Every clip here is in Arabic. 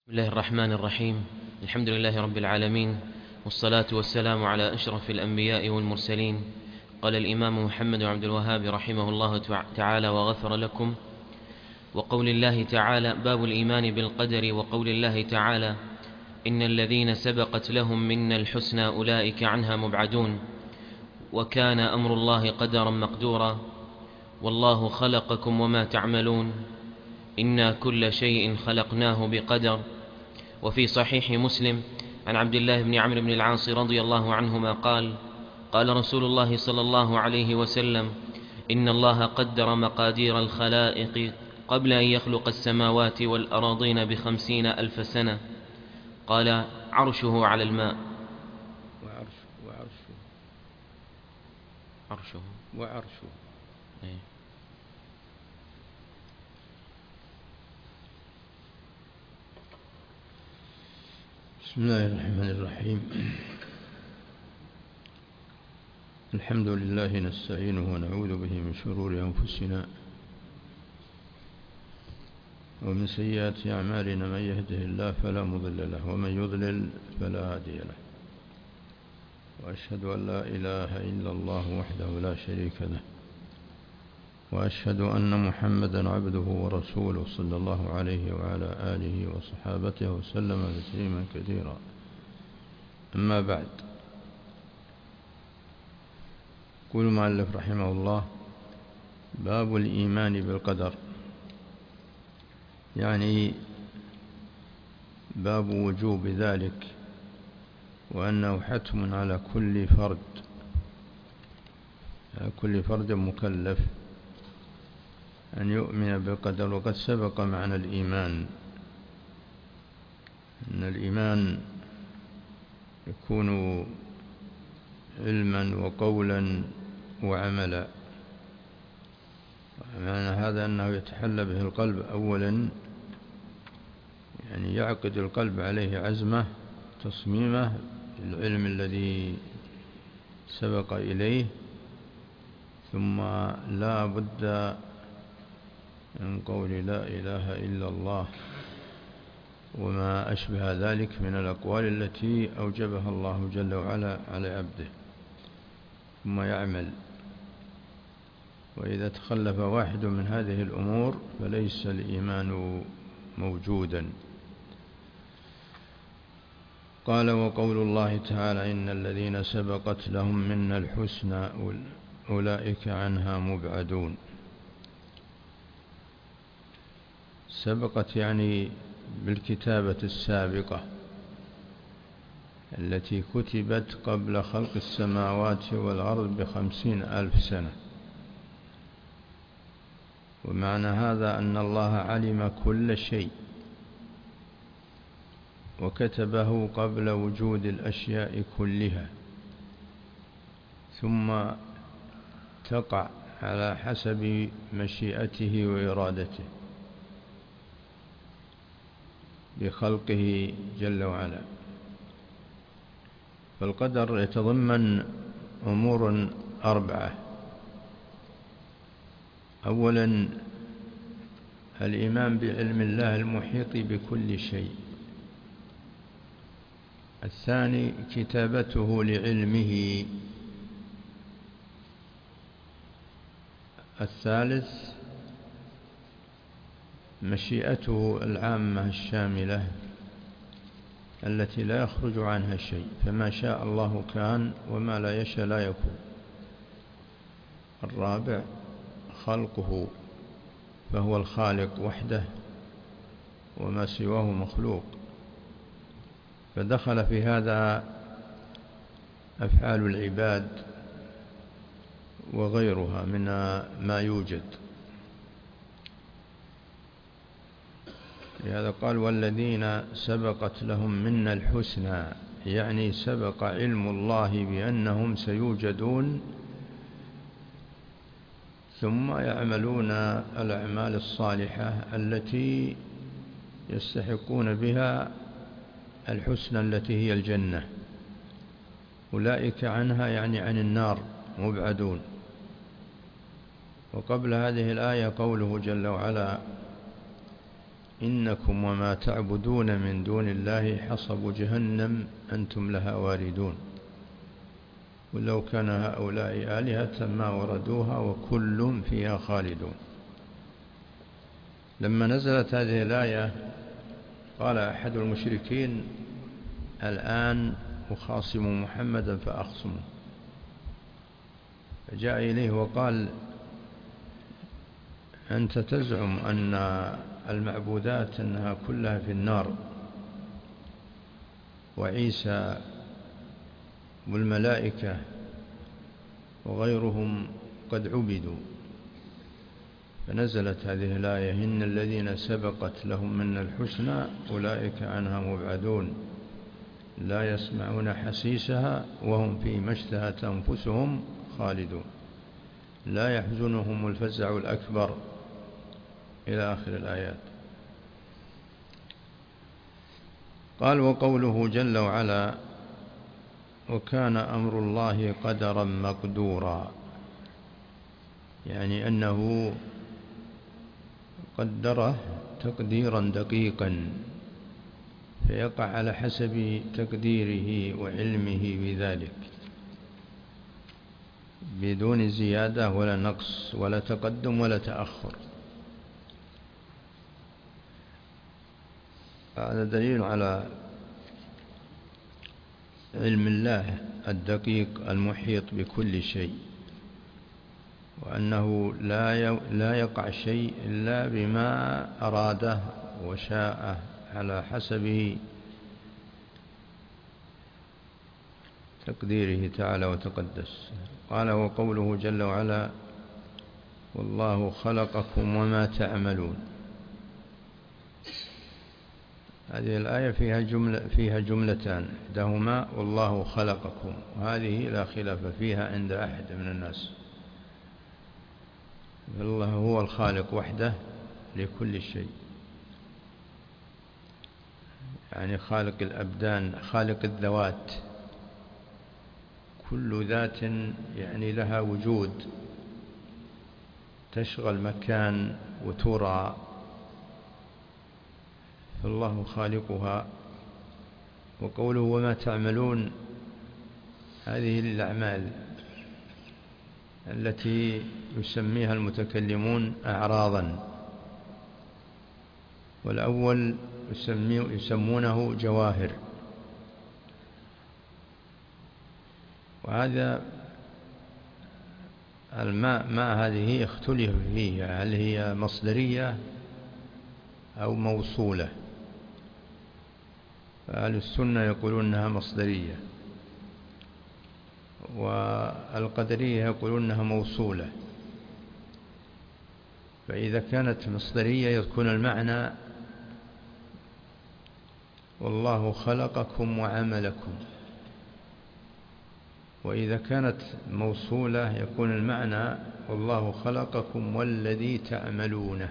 بسم الله الرحمن الرحيم. الحمد لله رب العالمين، والصلاة والسلام على أشرف الأنبياء والمرسلين. قال الإمام محمد بن عبد الوهاب رحمه الله تعالى وغفر لكم: وقول الله تعالى: باب الإيمان بالقدر. وقول الله تعالى: إن الذين سبقت لهم منا الحسنى أولئك عنها مبعدون، وكان أمر الله قدرا مقدورا، والله خلقكم وما تعملون، إنا كل شيء خلقناه بقدر. وفي صحيح مسلم عن عبد الله بن عمرو بن العاص رضي الله عنهما قال: قال رسول الله صلى الله عليه وسلم: إن الله قدر مقادير الخلائق قبل أن يخلق السماوات والأراضين ب50,000 سنة. قال: عرشه على الماء. وعرشه بسم الله الرحمن الرحيم. الحمد لله نستعينه ونعوذ به من شرور أنفسنا ومن سيئات أعمالنا، من يهده الله فلا مضل له ومن يضلل فلا هادي له، وأشهد أن لا إله إلا الله وحده لا شريك له، وأشهد أن محمدا عبده ورسوله صلى الله عليه وعلى آله وصحابته وسلم تسليما كثيرا. أما بعد، يقول المؤلف رحمه الله: باب الإيمان بالقدر، يعني باب وجوب ذلك، وأنه حتم على كل فرد مكلف أن يؤمن بالقدر. وقد سبق معنى الإيمان، أن الإيمان يكون علما وقولا وعملا. معنى هذا أنه يتحلى به القلب أولا، يعني يعقد القلب عليه عزمه تصميمه العلم الذي سبق إليه، ثم لا بد من قول لا إله إلا الله وما أشبه ذلك من الأقوال التي أوجبها الله جل وعلا على عبده، ثم يعمل. وإذا تخلف واحد من هذه الأمور فليس الإيمان موجودا. قال: وقول الله تعالى: إن الذين سبقت لهم منا الحسنى أولئك عنها مبعدون. سبقت يعني بالكتابة السابقة التي كتبت قبل خلق السماوات والأرض ب50,000 سنة. ومعنى هذا أن الله علم كل شيء وكتبه قبل وجود الأشياء كلها، ثم تقع على حسب مشيئته وإرادته بخلقه جل وعلا. فالقدر يتضمن أمور 4: أولا الإيمان بعلم الله المحيط بكل شيء. الثاني كتابته لعلمه. الثالث مشيئته العامة الشاملة التي لا يخرج عنها شيء، فما شاء الله كان وما لا يشاء لا يكون. الرابع خلقه، فهو الخالق وحده وما سواه مخلوق، فدخل في هذا أفعال العباد وغيرها من ما يوجد. لهذا قال: والذين سبقت لهم منا الحسنى، يعني سبق علم الله بأنهم سيوجدون ثم يعملون الأعمال الصالحة التي يستحقون بها الحسنى التي هي الجنة. أولئك عنها يعني عن النار مبعدون. وقبل هذه الآية قوله جل وعلا: إنكم وما تعبدون من دون الله حصب جهنم أنتم لها واردون ولو كان هؤلاء آلهة ما وردوها وكل فيها خالدون. لما نزلت هذه الآية قال أحد المشركين الآن أخاصم محمدا فأخصمه، فجاء إليه وقال أنت تزعم أن المعبودات أنها كلها في النار وعيسى والملائكة وغيرهم قد عبدوا، فنزلت هذه الآية إن الذين سبقت لهم من الحسنى أولئك عنها مبعدون لا يسمعون حسيسها وهم فيما اشتهت أنفسهم خالدون لا يحزنهم الفزع الأكبر إلى آخر الآيات. قال وقوله جل وعلا وكان أمر الله قدرا مقدورا، يعني أنه قدره تقديرا دقيقا فيقع على حسب تقديره وعلمه بذلك بدون زيادة ولا نقص ولا تقدم ولا تأخر. هذا دليل على علم الله الدقيق المحيط بكل شيء، وأنه لا يقع شيء إلا بما أراده وشاءه على حسب تقديره تعالى وتقدس. قال وقوله جل وعلا والله خلقكم وما تعملون، هذه الآية فيها جملتان إحداهما والله خلقكم، وهذه لا خلاف فيها عند أحد من الناس، الله هو الخالق وحده لكل شيء، يعني خالق الأبدان خالق الذوات، كل ذات يعني لها وجود تشغل مكان وترى، فالله خالقها. وقوله وما تعملون هذه الأعمال التي يسميها المتكلمون أعراضا، والأول يسمونه جواهر، وهذا الماء هذه اختلف فيها هل هي مصدرية أو موصولة، فأهل السنة يقولون أنها مصدرية والقدرية يقولون أنها موصولة. فإذا كانت مصدرية يكون المعنى والله خلقكم وعملكم، وإذا كانت موصولة يكون المعنى والله خلقكم والذي تعملونه،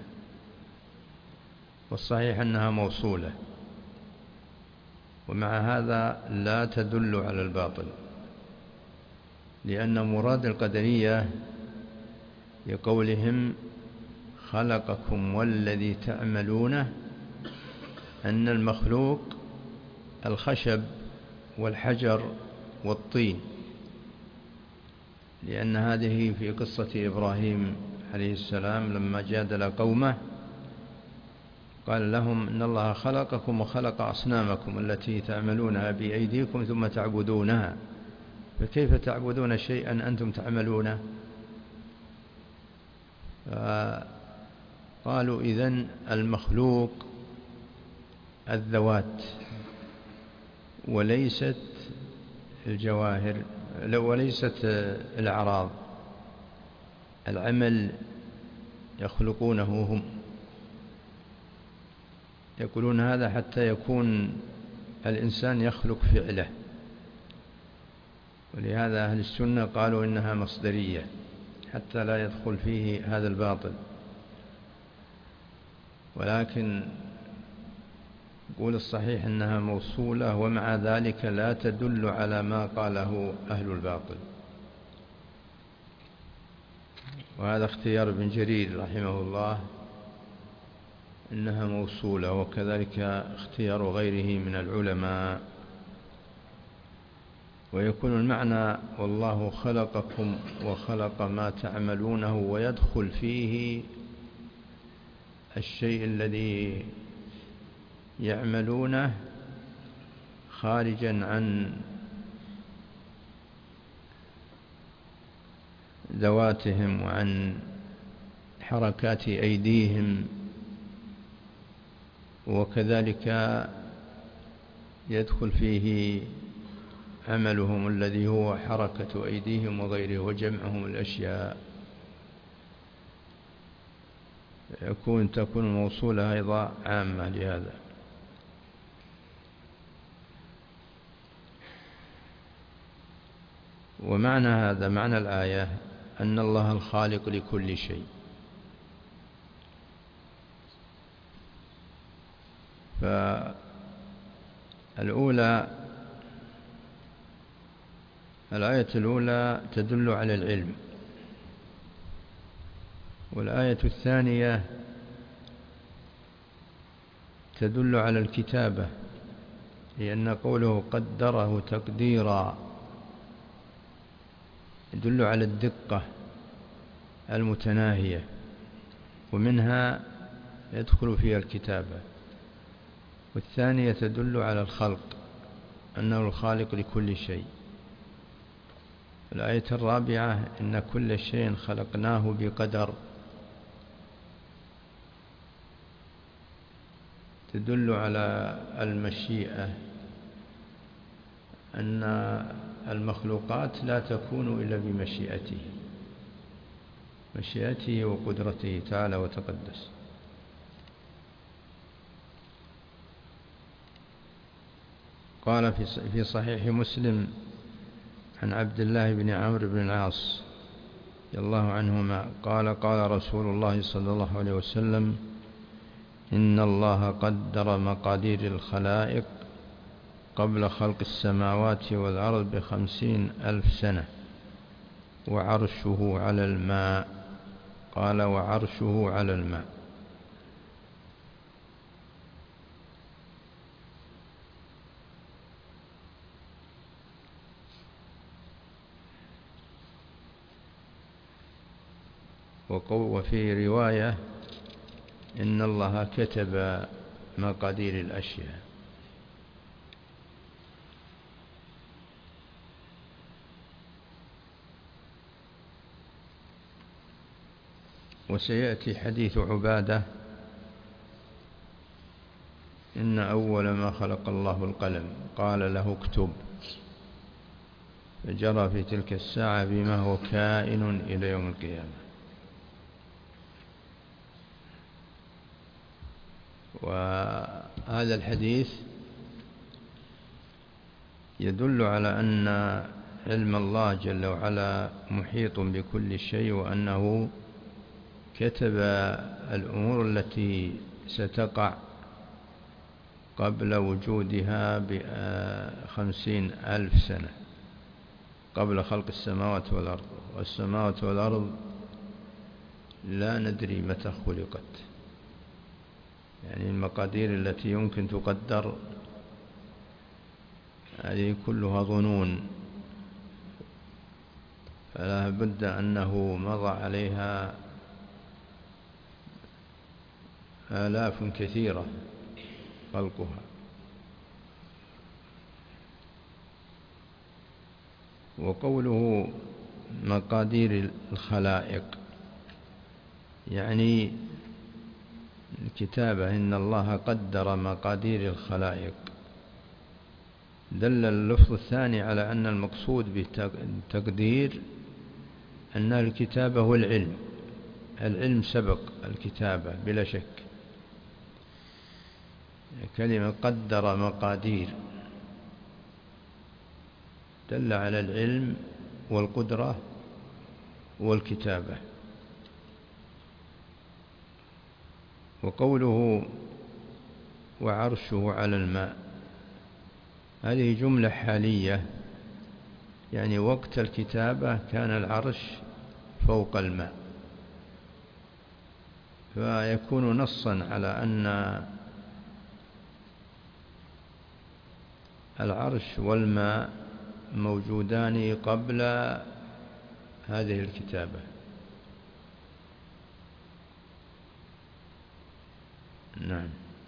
والصحيح أنها موصولة، ومع هذا لا تدل على الباطل، لأن مراد القدرية لقولهم خلقكم والذي تعملونه أن المخلوق الخشب والحجر والطين، لأن هذه في قصة إبراهيم عليه السلام لما جادل قومه قال لهم إن الله خلقكم وخلق أصنامكم التي تعملونها بأيديكم ثم تعبدونها، فكيف تعبدون شيئا أنتم تعملونه؟ قالوا إذن المخلوق الذوات وليست الجواهر وليست الأعراض، العمل يخلقونه هم، يقولون هذا حتى يكون الإنسان يخلق فعله، ولهذا أهل السنة قالوا إنها مصدرية حتى لا يدخل فيه هذا الباطل. ولكن يقول الصحيح أنها موصولة، ومع ذلك لا تدل على ما قاله أهل الباطل، وهذا اختيار ابن جرير رحمه الله إنها موصولة، وكذلك اختيار غيره من العلماء. ويكون المعنى والله خلقكم وخلق ما تعملونه، ويدخل فيه الشيء الذي يعملونه خارجا عن ذواتهم وعن حركات أيديهم، وكذلك يدخل فيه عملهم الذي هو حركة أيديهم وغيره وجمعهم الأشياء. تكون الموصولة أيضا عامة لهذا. ومعنى هذا معنى الآية أن الله الخالق لكل شيء. الآية الأولى تدل على العلم، والآية الثانية تدل على الكتابة، لأن قوله قدره تقديرا يدل على الدقة المتناهية، ومنها يدخل فيها الكتابة. والثانية تدل على الخلق، أنه الخالق لكل شيء. الآية الرابعة إن كل شيء خلقناه بقدر، تدل على المشيئة، أن المخلوقات لا تكون إلا بمشيئته وقدرته تعالى وتقدس. قال في صحيح مسلم عن عبد الله بن عمرو بن العاص رضي الله عنهما قال قال رسول الله صلى الله عليه وسلم: إن الله قدر مقادير الخلائق قبل خلق السماوات والأرض ب50,000 سنة، وعرشه على الماء. قال: وعرشه على الماء. وفي رواية إن الله كتب مقادير الأشياء. وسيأتي حديث عبادة: إن أول ما خلق الله القلم، قال له اكتب، فجرى في تلك الساعة بما هو كائن إلى يوم القيامة. وهذا الحديث يدل على أن علم الله جل وعلا محيط بكل شيء، وأنه كتب الأمور التي ستقع قبل وجودها ب50,000 سنة، قبل خلق السماوات والأرض. والسماوات والأرض لا ندري متى خلقت، يعني المقادير التي يمكن تقدر هذه كلها ظنون، فلا بد أنه مضى عليها آلاف كثيرة خلقها. وقوله مقادير الخلائق يعني الكتابة، إن الله قدر مقادير الخلائق. دل اللفظ الثاني على أن المقصود بالتقدير أن الكتابة هو العلم. العلم سبق الكتابة بلا شك. كلمة قدر مقادير دل على العلم والقدرة والكتابة. وقوله وعرشه على الماء، هذه جملة حالية، يعني وقت الكتابة كان العرش فوق الماء، فيكون نصا على أن العرش والماء موجودان قبل هذه الكتابة. نعم.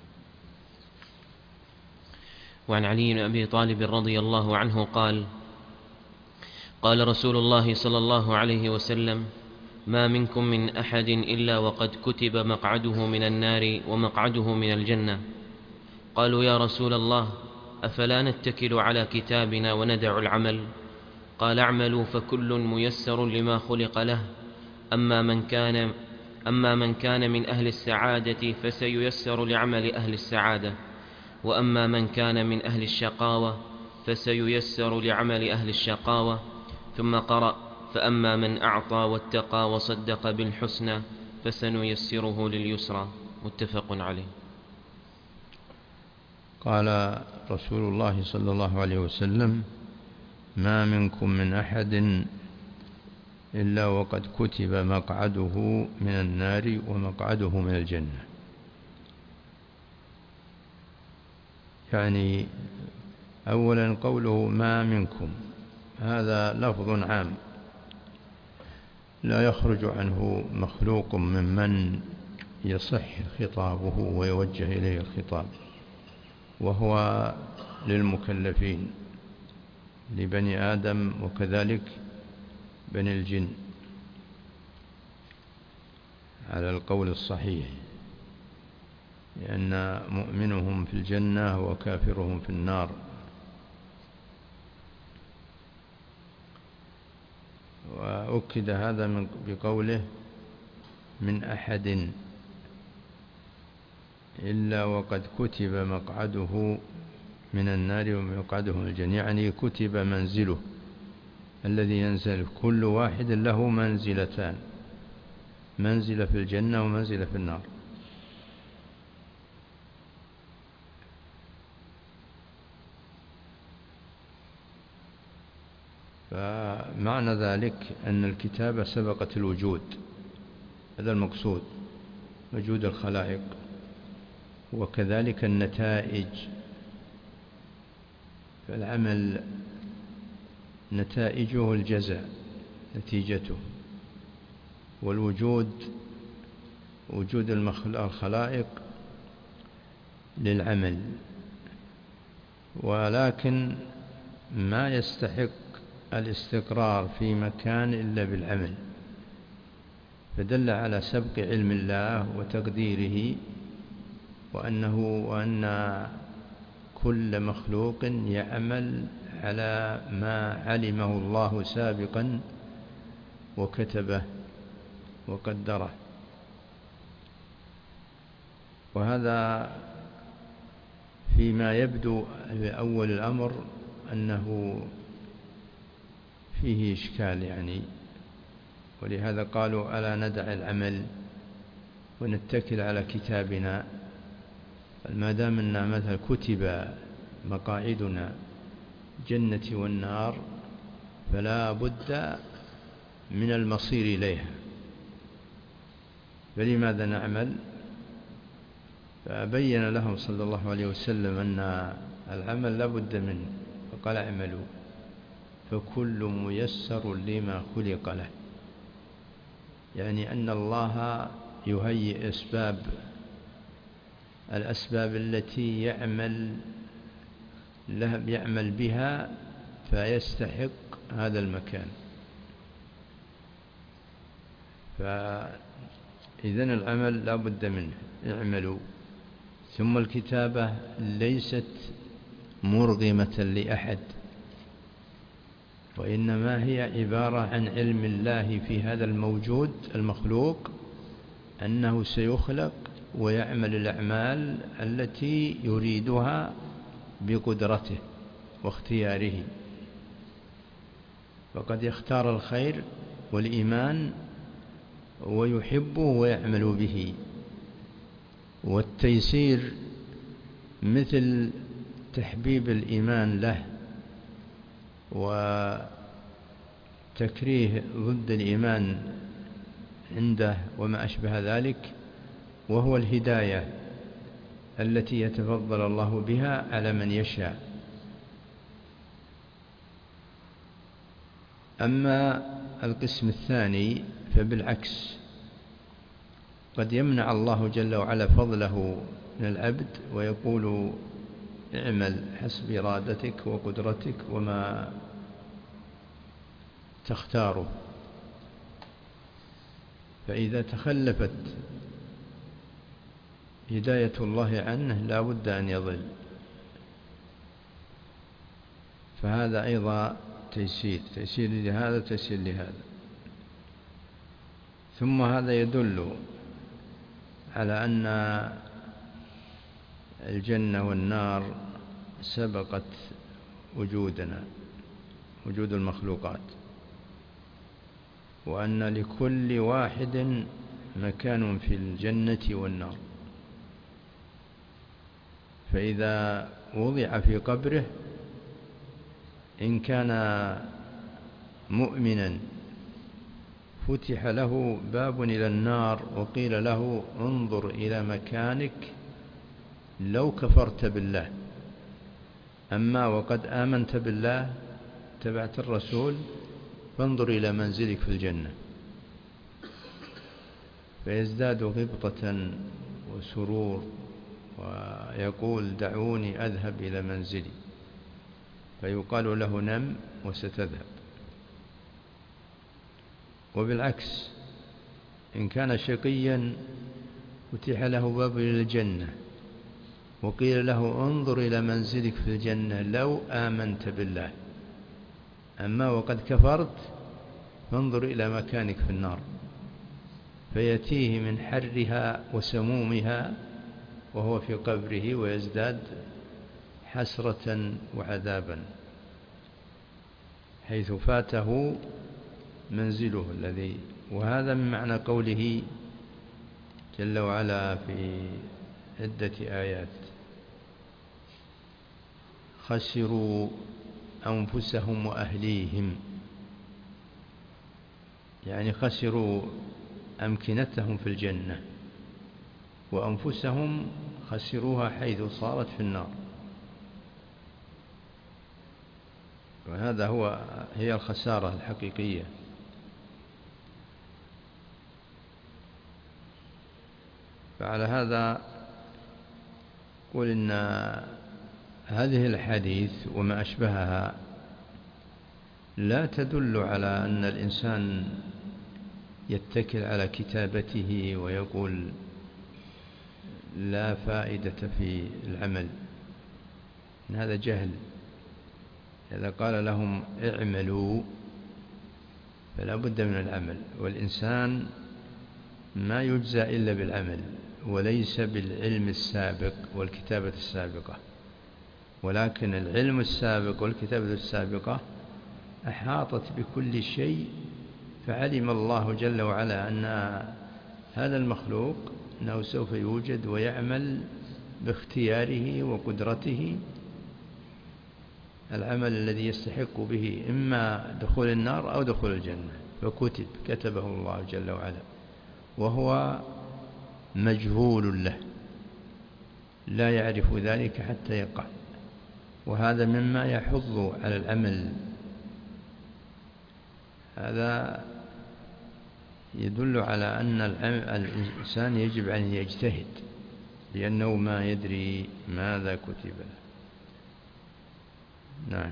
وعن علي بن أبي طالب رضي الله عنه قال: قال رسول الله صلى الله عليه وسلم: ما منكم من أحد إلا وقد كتب مقعده من النار ومقعده من الجنة. قالوا: يا رسول الله، أفلا نتكل على كتابنا وندع العمل؟ قال: اعملوا فكل ميسر لما خلق له، أما من كان من أهل السعادة فسييسر لعمل أهل السعادة، وأما من كان من أهل الشقاوة فسييسر لعمل أهل الشقاوة. ثم قرأ: فأما من أعطى واتقى وصدق بالحسنى فسنيسره لليسرى. متفق عليه. قال رسول الله صلى الله عليه وسلم: ما منكم من أحد إلا وقد كتب مقعده من النار ومقعده من الجنة. يعني أولا قوله ما منكم هذا لفظ عام لا يخرج عنه مخلوق ممن يصح خطابه ويوجه إليه الخطاب، وهو للمكلفين لبني آدم وكذلك بني الجن على القول الصحيح، لأن مؤمنهم في الجنة وكافرهم في النار. وأكد هذا بقوله من أحد إلا وقد كتب مقعده من النار ومقعده من الجنة، يعني كتب منزله الذي ينزل. كل واحد له منزلتان، منزلة في الجنة ومنزلة في النار. فمعنى ذلك أن الكتابة سبقت الوجود، هذا المقصود، وجود الخلائق، وكذلك النتائج. فالعمل نتائجه الجزاء، نتيجته، والوجود وجود الخلائق للعمل، ولكن ما يستحق الاستقرار في مكان إلا بالعمل، فدل على سبق علم الله وتقديره، وأن كل مخلوق يعمل على ما علمه الله سابقا وكتبه وقدره. وهذا فيما يبدو بأول الأمر أنه فيه إشكال يعني، ولهذا قالوا: ألا ندع العمل ونتكل على كتابنا؟ ما دام أن مثلا كتب مقاعدنا جنة والنار فلا بد من المصير إليها، فلماذا نعمل؟ فبين لهم صلى الله عليه وسلم أن العمل لا بد منه، فقال: اعملوا فكل ميسر لما خلق له، يعني أن الله يهيئ الأسباب التي يعمل بها فيستحق هذا المكان. فإذن العمل لا بد منه، اعملوا. ثم الكتابة ليست مرغمة لأحد، وإنما هي عبارة عن علم الله في هذا الموجود المخلوق أنه سيخلق ويعمل الأعمال التي يريدها بقدرته واختياره، فقد يختار الخير والإيمان ويحبه ويعمل به. والتيسير مثل تحبيب الإيمان له وتكريه ضد الإيمان عنده وما أشبه ذلك، وهو الهداية التي يتفضل الله بها على من يشاء. أما القسم الثاني فبالعكس، قد يمنع الله جل وعلا فضله من العبد ويقول اعمل حسب إرادتك وقدرتك وما تختاره، فإذا تخلفت هداية الله عنه لا بد أن يضل، فهذا أيضا تيسير لهذا تيسير لهذا. ثم هذا يدل على أن الجنة والنار سبقت وجودنا، وجود المخلوقات، وأن لكل واحد مكان في الجنة والنار. فإذا وضع في قبره إن كان مؤمنا فتح له باب إلى النار وقيل له انظر إلى مكانك لو كفرت بالله، أما وقد آمنت بالله تبعت الرسول فانظر إلى منزلك في الجنة، فيزداد غبطة وسرور ويقول دعوني أذهب إلى منزلي، فيقال له نم وستذهب. وبالعكس إن كان شقيا فتح له باب إلى الجنة وقيل له انظر إلى منزلك في الجنة لو آمنت بالله، أما وقد كفرت فانظر إلى مكانك في النار، فيأتيه من حرها وسمومها وهو في قبره ويزداد حسرة وعذابا حيث فاته منزله الذي. وهذا من معنى قوله جل وعلا في عدة آيات خسروا أنفسهم وأهليهم، يعني خسروا أمكنتهم في الجنة وأنفسهم خسروها حيث صارت في النار. وهذا هي الخسارة الحقيقية. فعلى هذا قل إن هذه الحديث وما أشبهها لا تدل على أن الإنسان يتكل على كتابته ويقول لا فائدة في العمل، هذا جهل. إذا قال لهم اعملوا فلا بد من العمل، والإنسان ما يجزى إلا بالعمل وليس بالعلم السابق والكتابة السابقة، ولكن العلم السابق والكتابة السابقة أحاطت بكل شيء، فعلم الله جل وعلا أن هذا المخلوق أنه سوف يوجد ويعمل باختياره وقدرته العمل الذي يستحق به إما دخول النار أو دخول الجنة، كتبه الله جل وعلا، وهو مجهول له لا يعرف ذلك حتى يقع. وهذا مما يحض على العمل، هذا يدل على أن الإنسان يجب أن يجتهد لأنه ما يدري ماذا كتب له. نعم.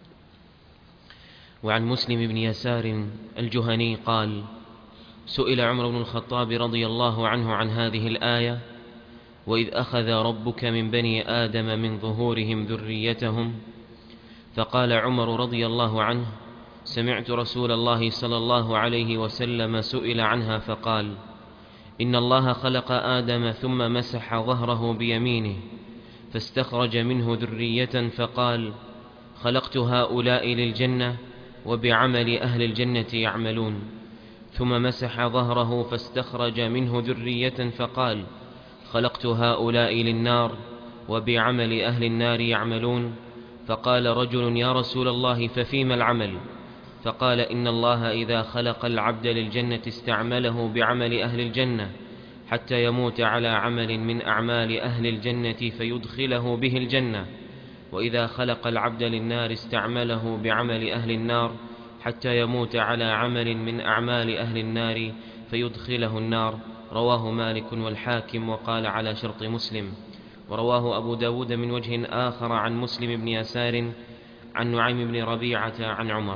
وعن مسلم بن يسار الجهني قال سئل عمر بن الخطاب رضي الله عنه عن هذه الآية وإذ أخذ ربك من بني آدم من ظهورهم ذريتهم، فقال عمر رضي الله عنه سمعت رسول الله صلى الله عليه وسلم سئل عنها فقال إن الله خلق آدم ثم مسح ظهره بيمينه فاستخرج منه ذرية فقال خلقت هؤلاء للجنة وبعمل أهل الجنة يعملون، ثم مسح ظهره فاستخرج منه ذرية فقال خلقت هؤلاء للنار وبعمل أهل النار يعملون، فقال رجل يا رسول الله ففيما العمل؟ فقال إن الله إذا خلق العبد للجنة استعمله بعمل أهل الجنة حتى يموت على عمل من أعمال أهل الجنة فيدخله به الجنة، وإذا خلق العبد للنار استعمله بعمل أهل النار حتى يموت على عمل من أعمال أهل النار فيدخله النار. رواه مالك والحاكم وقال على شرط مسلم. ورواه أبو داود من وجه آخر عن مسلم بن يسار عن نعيم بن ربيعة عن عمر.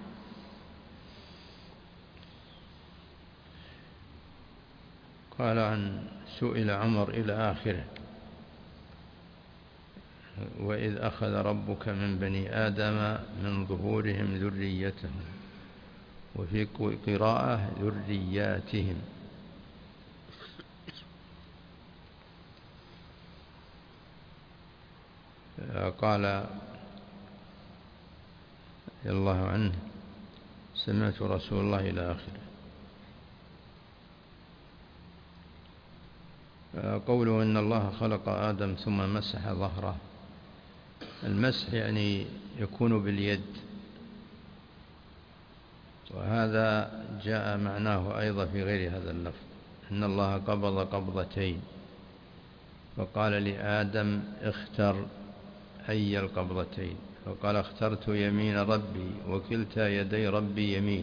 قال عن سئل عمر إلى آخره: وإذ أخذ ربك من بني آدم من ظهورهم ذريتهم، وفي قراءة ذرياتهم. قال رضي الله عنه: سمعت رسول الله إلى آخره. قوله إن الله خلق آدم ثم مسح ظهره، المسح يعني يكون باليد، وهذا جاء معناه أيضا في غير هذا اللفظ: إن الله قبض قبضتين، فقال لآدم: اختر أي القبضتين، فقال: اخترت يمين ربي، وكلتا يدي ربي يمين،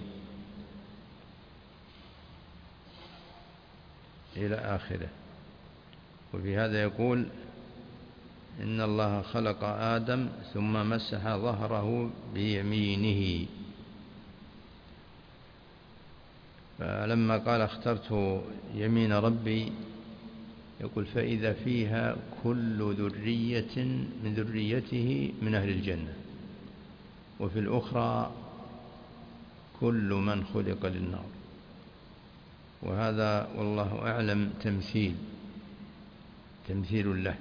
إلى آخره. وفي هذا يقول: إن الله خلق آدم ثم مسح ظهره بيمينه. فلما قال اخترت يمين ربي، يقول: فإذا فيها كل ذرية من ذريته من أهل الجنة، وفي الأخرى كل من خلق للنار. وهذا والله أعلم تمثيل له.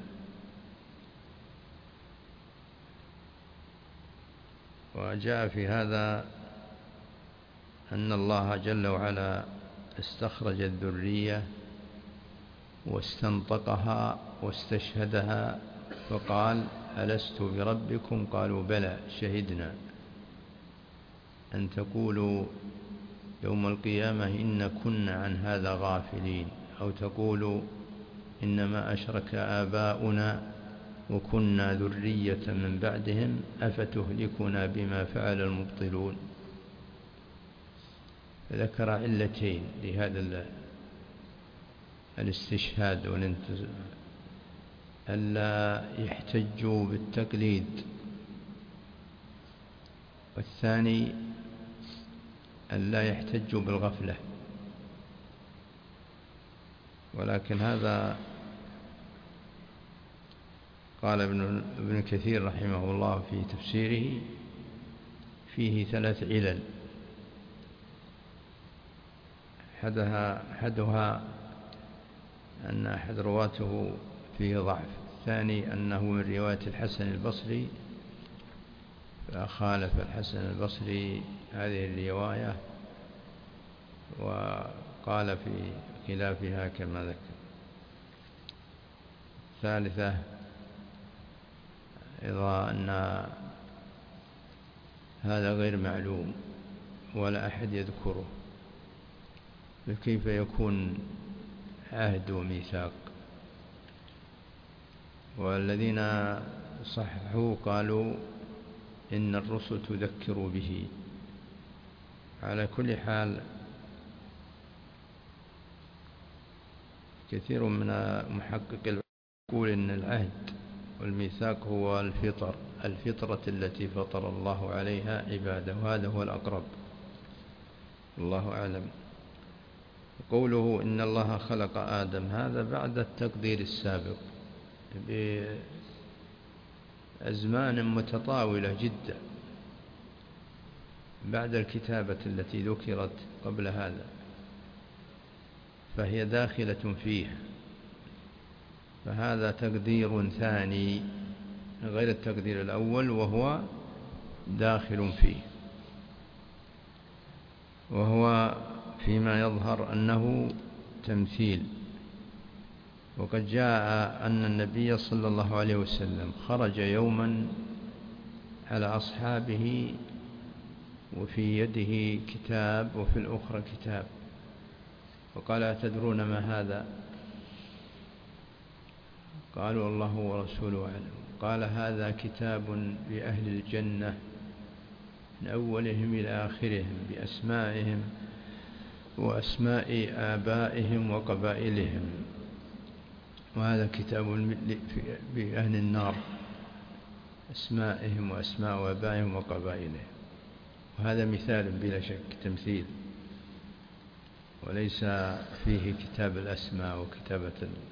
وجاء في هذا أن الله جل وعلا استخرج الذرية واستنطقها واستشهدها، فقال: ألست بربكم؟ قالوا: بلى، شهدنا أن تقولوا يوم القيامة إن كنا عن هذا غافلين، أو تقولوا إنما أشرك آباؤنا وكنا ذرية من بعدهم أفتهلكنا بما فعل المبطلون. ذكر علتين لهذا الاستشهاد والانتزاع: ألا يحتجوا بالتقليد، والثاني ألا يحتجوا بالغفلة. ولكن هذا قال ابن كثير رحمه الله في تفسيره: فيه 3 علل. أحدها أن أحد رواته فيه ضعف، الثاني أنه من رواية الحسن البصري، فخالف الحسن البصري هذه الرواية وقال في خلافها كما ذكر. الثالثة إذا أن هذا غير معلوم ولا أحد يذكره، فكيف يكون عهد وميثاق؟ والذين صححوا قالوا إن الرسل تذكر به. على كل حال، كثير من محقق يقول إن العهد والميثاق هو الفطرة التي فطر الله عليها عباده، وهذا هو الأقرب، الله أعلم. قوله إن الله خلق آدم، هذا بعد التقدير السابق بأزمان متطاولة جدا، بعد الكتابة التي ذكرت قبل هذا، فهي داخلة فيه. فهذا تقدير ثاني غير التقدير الأول، وهو داخل فيه، وهو فيما يظهر أنه تمثيل. وقد جاء أن النبي صلى الله عليه وسلم خرج يوما على أصحابه وفي يده كتاب وفي الأخرى كتاب، وقال: أتدرون ما هذا؟ قالوا الله ورسوله أعلم. قال هذا كتاب لأهل الجنة من أولهم إلى آخرهم بأسمائهم وأسماء آبائهم وقبائلهم، وهذا كتاب بأهل النار أسمائهم وأسماء آبائهم وقبائلهم. وهذا مثال بلا شك تمثيل، وليس فيه كتاب الأسماء وكتابة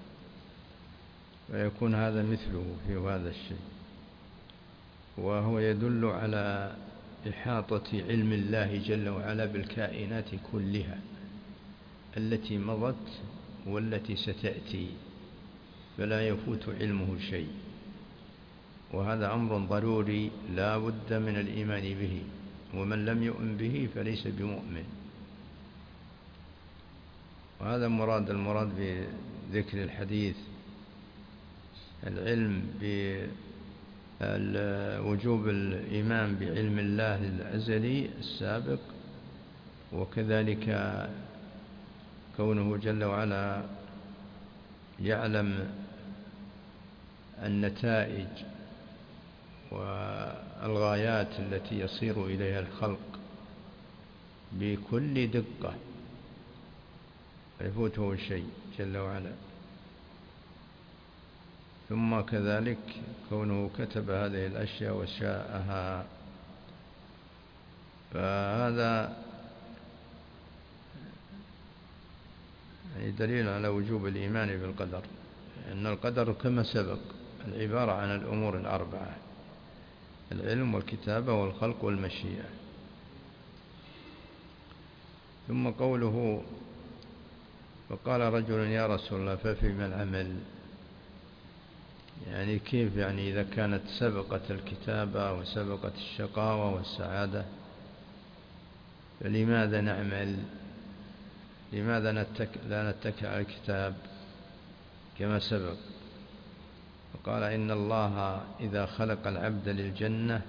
ويكون هذا مثله في هذا الشيء. وهو يدل على إحاطة علم الله جل وعلا بالكائنات كلها التي مضت والتي ستأتي، فلا يفوت علمه شيء، وهذا أمر ضروري لا بد من الإيمان به، ومن لم يؤمن به فليس بمؤمن. وهذا المراد بذكر الحديث العلم بوجوب الإيمان بعلم الله الأزلي السابق، وكذلك كونه جل وعلا يعلم النتائج والغايات التي يصير إليها الخلق بكل دقة يفوته الشيء جل وعلا. ثم كذلك كونه كتب هذه الأشياء وشاءها، فهذا دليل على وجوب الإيمان بالقدر، أن القدر كما سبق العبارة عن الأمور الأربعة: العلم والكتابة والخلق والمشيئة. ثم قوله فقال رجل يا رسول الله ففيما العمل، يعني كيف؟ يعني إذا كانت سبقت الكتابة وسبقت الشقاوة والسعادة فلماذا نعمل؟ لماذا لا نتكل على الكتاب كما سبق؟ فقال إن الله إذا خلق العبد للجنة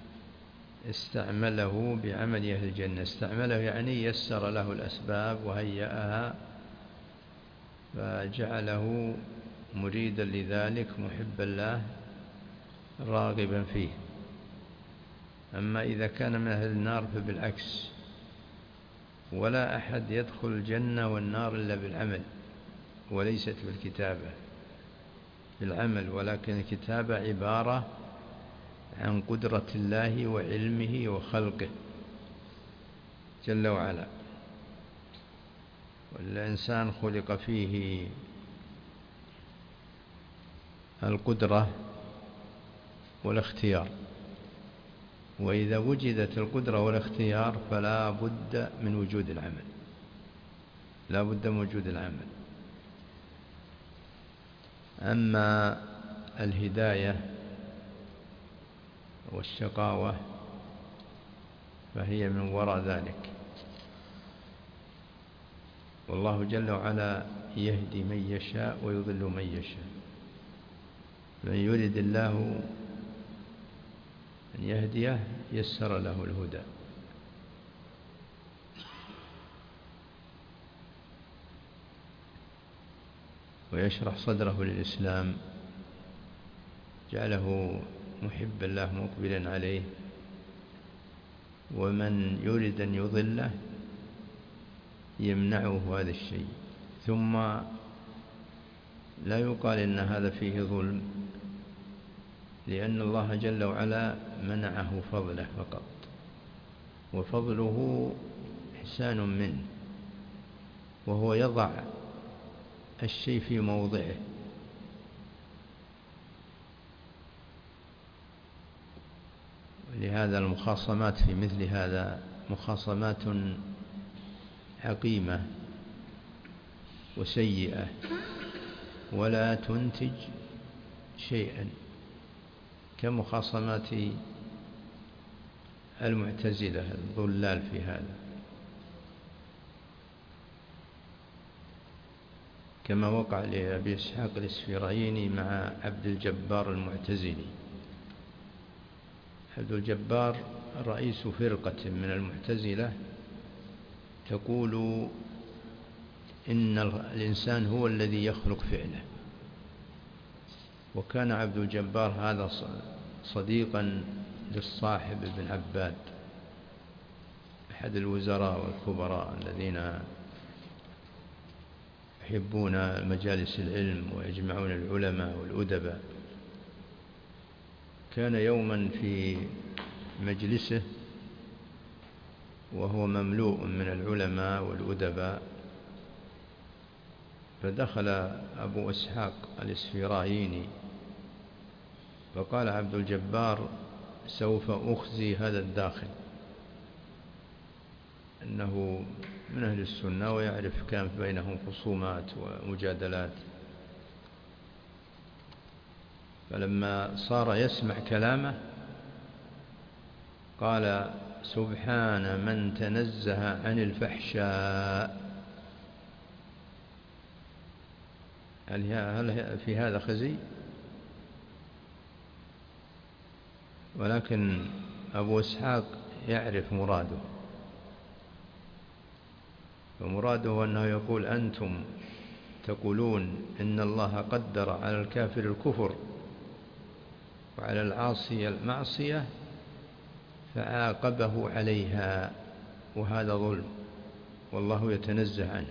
استعمله بعمل أهل الجنة. استعمله يعني يسر له الأسباب وهيأها فجعله مريدا لذلك محبا له راغبا فيه. أما إذا كان من أهل النار فبالعكس، ولا أحد يدخل الجنة والنار إلا بالعمل، وليست بالكتابة بالعمل، ولكن الكتابة عبارة عن قدرة الله وعلمه وخلقه جل وعلا. والإنسان خلق فيه القدرة والاختيار، وإذا وجدت القدرة والاختيار فلا بد من وجود العمل، لا بد من وجود العمل. أما الهداية والشقاوة فهي من وراء ذلك، والله جل وعلا يهدي من يشاء ويضل من يشاء، من يريد الله أن يهديه يسر له الهدى. ويشرح صدره للإسلام، جعله محبا له مقبلا عليه. ومن يريد أن يضله يمنعه هذا الشيء. ثم لا يقال إن هذا فيه ظلم، لأن الله جل وعلا منعه فضله فقط، وفضله إحسان منه، وهو يضع الشيء في موضعه. لهذا المخاصمات في مثل هذا مخاصمات عقيمة وسيئة ولا تنتج شيئا، كمخاصمات المعتزلة الضلال في هذا، كما وقع لأبي إسحاق الإسفرايني مع عبد الجبار المعتزلي. عبد الجبار رئيس فرقة من المعتزلة تقول إن الإنسان هو الذي يخلق فعله، وكان عبد الجبار هذا صديقا للصاحب بن عباد أحد الوزراء والخبراء الذين يحبون مجالس العلم ويجمعون العلماء والأدباء. كان يوما في مجلسه وهو مملوء من العلماء والأدباء، فدخل أبو إسحاق الإسفرايني فقال عبد الجبار: سوف أخزي هذا الداخل، إنه من أهل السنة ويعرف كان بينهم خصومات ومجادلات. فلما صار يسمع كلامه قال: سبحان من تنزه عن الفحشاء. هل في هذا خزي؟ ولكن أبو إسحاق يعرف مراده، ومراده أنه يقول: أنتم تقولون إن الله قدر على الكافر الكفر وعلى العاصي المعصية فعاقبه عليها، وهذا ظلم والله يتنزه عنه.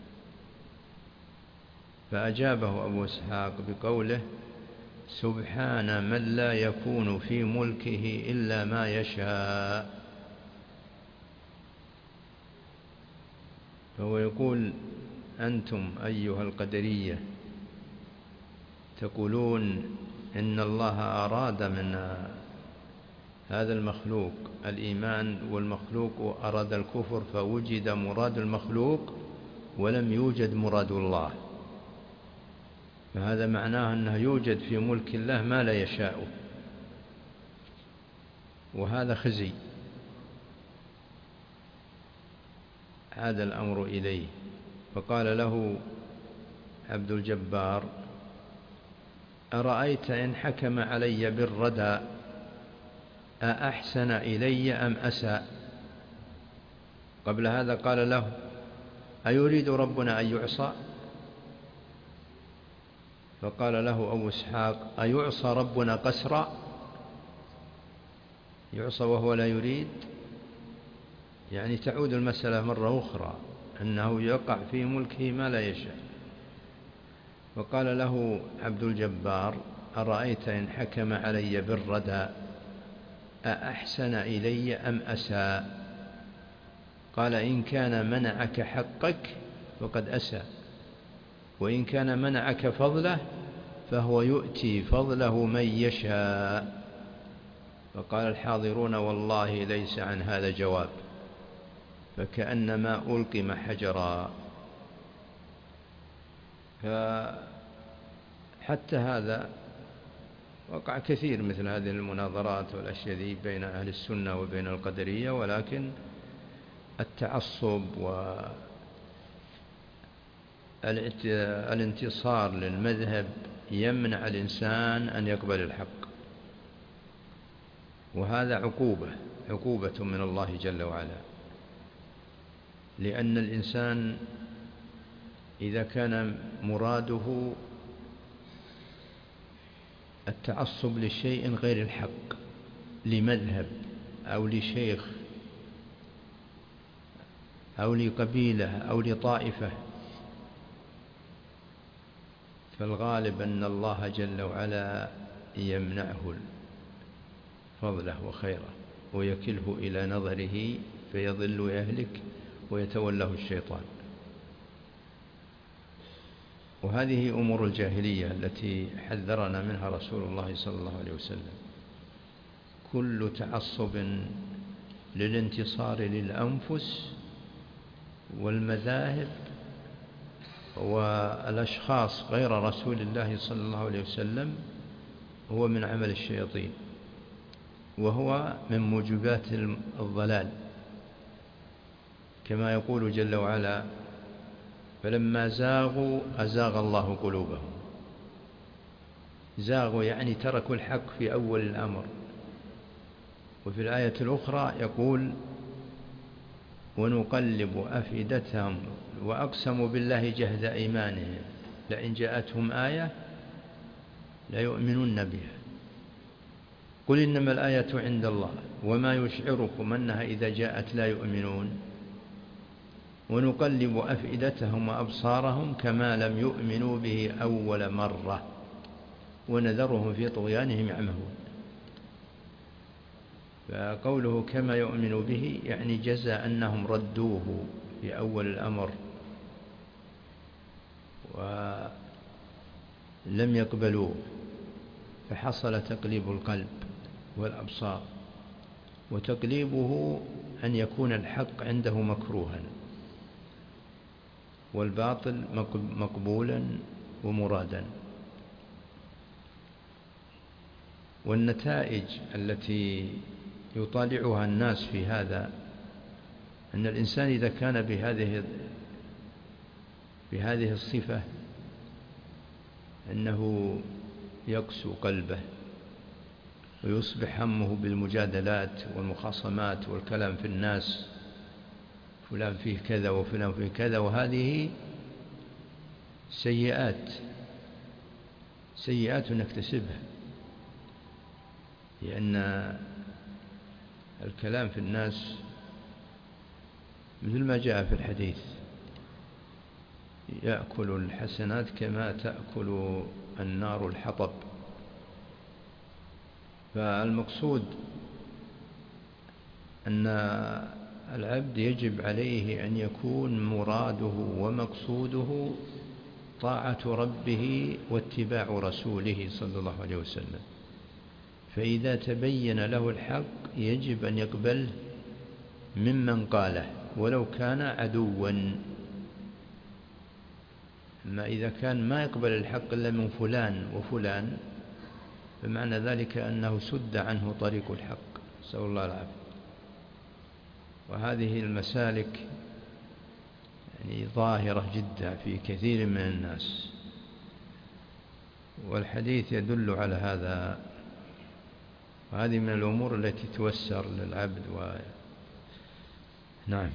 فأجابه أبو إسحاق بقوله: سبحان من لا يكون في ملكه إلا ما يشاء. فهو يقول: أنتم أيها القدرية تقولون إن الله أراد من هذا المخلوق الإيمان، والمخلوق أراد الكفر، فوجد مراد المخلوق ولم يوجد مراد الله، فهذا معناه أنه يوجد في ملك الله ما لا يشاء، وهذا خزي. عاد الأمر إليه فقال له عبد الجبار: أرأيت إن حكم علي بالردى أأحسن إلي أم أساء؟ قبل هذا قال له: أيريد ربنا أن يعصى؟ فقال له أبو إسحاق: أيعصى ربنا قسرا؟ يعصى وهو لا يريد؟ يعني تعود المسألة مرة أخرى أنه يقع في ملكه ما لا يشاء. وقال له عبد الجبار: أرأيت إن حكم علي بالردى أأحسن إلي أم أساء؟ قال: إن كان منعك حقك فقد أساء، وإن كان منعك فضله فهو يؤتي فضله من يشاء. فقال الحاضرون: والله ليس عن هذا جواب، فكأنما ألقم حجرا. فحتى هذا وقع كثير مثل هذه المناظرات والأشياء ذي بين أهل السنة وبين القدرية، ولكن التعصب والانتصار للمذهب يمنع الإنسان أن يقبل الحق، وهذا عقوبة من الله جل وعلا. لأن الإنسان إذا كان مراده التعصب لشيء غير الحق، لمذهب أو لشيخ أو لقبيلة أو لطائفة، فالغالب أن الله جل وعلا يمنعه فضله وخيره ويكله إلى نظره فيضل ويهلك ويتوله الشيطان. وهذه أمور الجاهلية التي حذرنا منها رسول الله صلى الله عليه وسلم. كل تعصب للانتصار للأنفس والمذاهب والأشخاص غير رسول الله صلى الله عليه وسلم هو من عمل الشياطين، وهو من موجبات الضلال، كما يقول جل وعلا: فلما زاغوا أزاغ الله قلوبهم. زاغوا يعني تركوا الحق في أول الأمر. وفي الآية الأخرى يقول: ونقلب أفئدتهم وأقسموا بالله جهد أيمانهم لئن جاءتهم آية لا يؤمنون بها. قل إنما الآية عند الله وما يشعركم أنها إذا جاءت لا يؤمنون ونقلب أفئدتهم وأبصارهم كما لم يؤمنوا به أول مرة ونذرهم في طغيانهم يعمهون. فقوله كما يؤمن به يعني جزى أنهم ردوه في أول الأمر ولم يقبلوه، فحصل تقليب القلب والأبصار. وتقليبه أن يكون الحق عنده مكروها والباطل مقبولا ومرادا. والنتائج التي يطالعها الناس في هذا أن الإنسان إذا كان بهذه الصفة أنه يقسو قلبه ويصبح همه بالمجادلات والمخاصمات والكلام في الناس، فلان فيه كذا وفلان فيه كذا، وهذه سيئات نكتسبها، لأن الكلام في الناس مثل ما جاء في الحديث يأكل الحسنات كما تأكل النار الحطب. فالمقصود أن العبد يجب عليه أن يكون مراده ومقصوده طاعة ربه واتباع رسوله صلى الله عليه وسلم. فإذا تبين له الحق يجب أن يقبله ممن قاله ولو كان عدوا. أما إذا كان ما يقبل الحق إلا من فلان وفلان فمعنى ذلك أنه سد عنه طريق الحق، نسأل الله العافية. وهذه المسالك يعني ظاهرة جدا في كثير من الناس، والحديث يدل على هذا. وهذه من الأمور التي توسر للعبد نعم.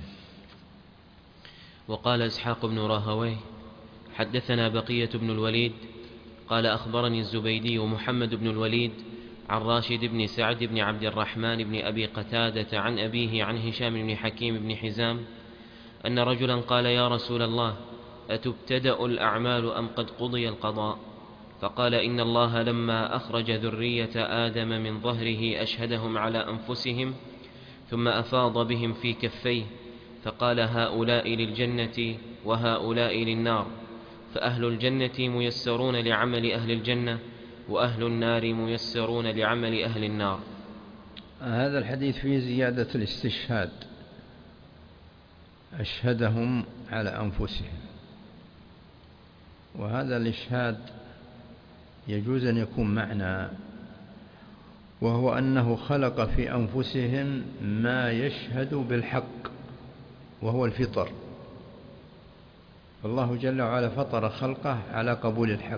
وقال إسحاق بن راهويه حدثنا بقية بن الوليد قال أخبرني الزبيدي محمد بن الوليد عن راشد بن سعد بن عبد الرحمن بن أبي قتادة عن أبيه عن هشام بن حكيم بن حزام أن رجلا قال يا رسول الله أتبتدأ الأعمال أم قد قضي القضاء؟ فقال إن الله لما أخرج ذرية آدم من ظهره أشهدهم على أنفسهم ثم أفاض بهم في كفيه فقال هؤلاء للجنة وهؤلاء للنار، فأهل الجنة ميسرون لعمل أهل الجنة وأهل النار ميسرون لعمل أهل النار. هذا الحديث فيه زيادة الاستشهاد، أشهدهم على أنفسهم. وهذا الإشهاد يجوز أن يكون معنى، وهو أنه خلق في أنفسهم ما يشهد بالحق وهو الفطر. فالله جل وعلا فطر خلقه على قبول الحق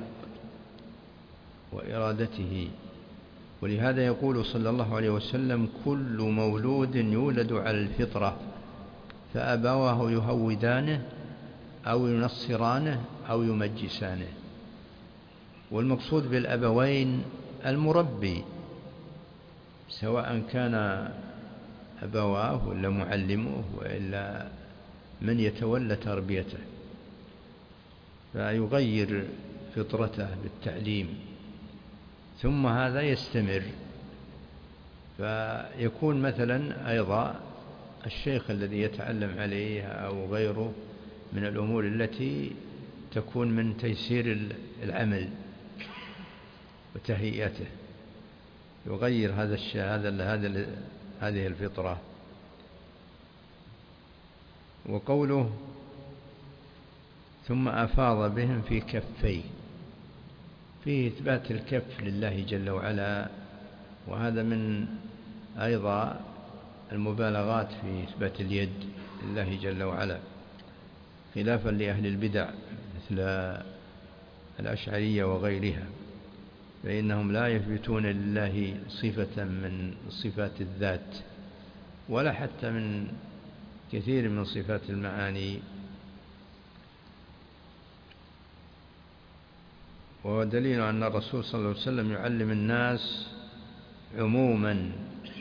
وإرادته. ولهذا يقول صلى الله عليه وسلم كل مولود يولد على الفطرة فأبواه يهودانه أو ينصرانه أو يمجسانه. والمقصود بالأبوين المربي، سواء كان أبواه ولا معلمه وإلا من يتولى تربيته، فيغير فطرته بالتعليم، ثم هذا يستمر. فيكون مثلا أيضا الشيخ الذي يتعلم عليه أو غيره من الأمور التي تكون من تيسير العمل وتهيئته، يغير هذه الفطرة. وقوله ثم أفاض بهم في كفيه فيه إثبات الكف لله جل وعلا، وهذا من أيضا المبالغات في إثبات اليد لله جل وعلا، خلافا لأهل البدع مثل الأشعرية وغيرها، فإنهم لا يثبتون لله صفة من صفات الذات ولا حتى من كثير من صفات المعاني. وهو دليل أن الرسول صلى الله عليه وسلم يعلم الناس عموما،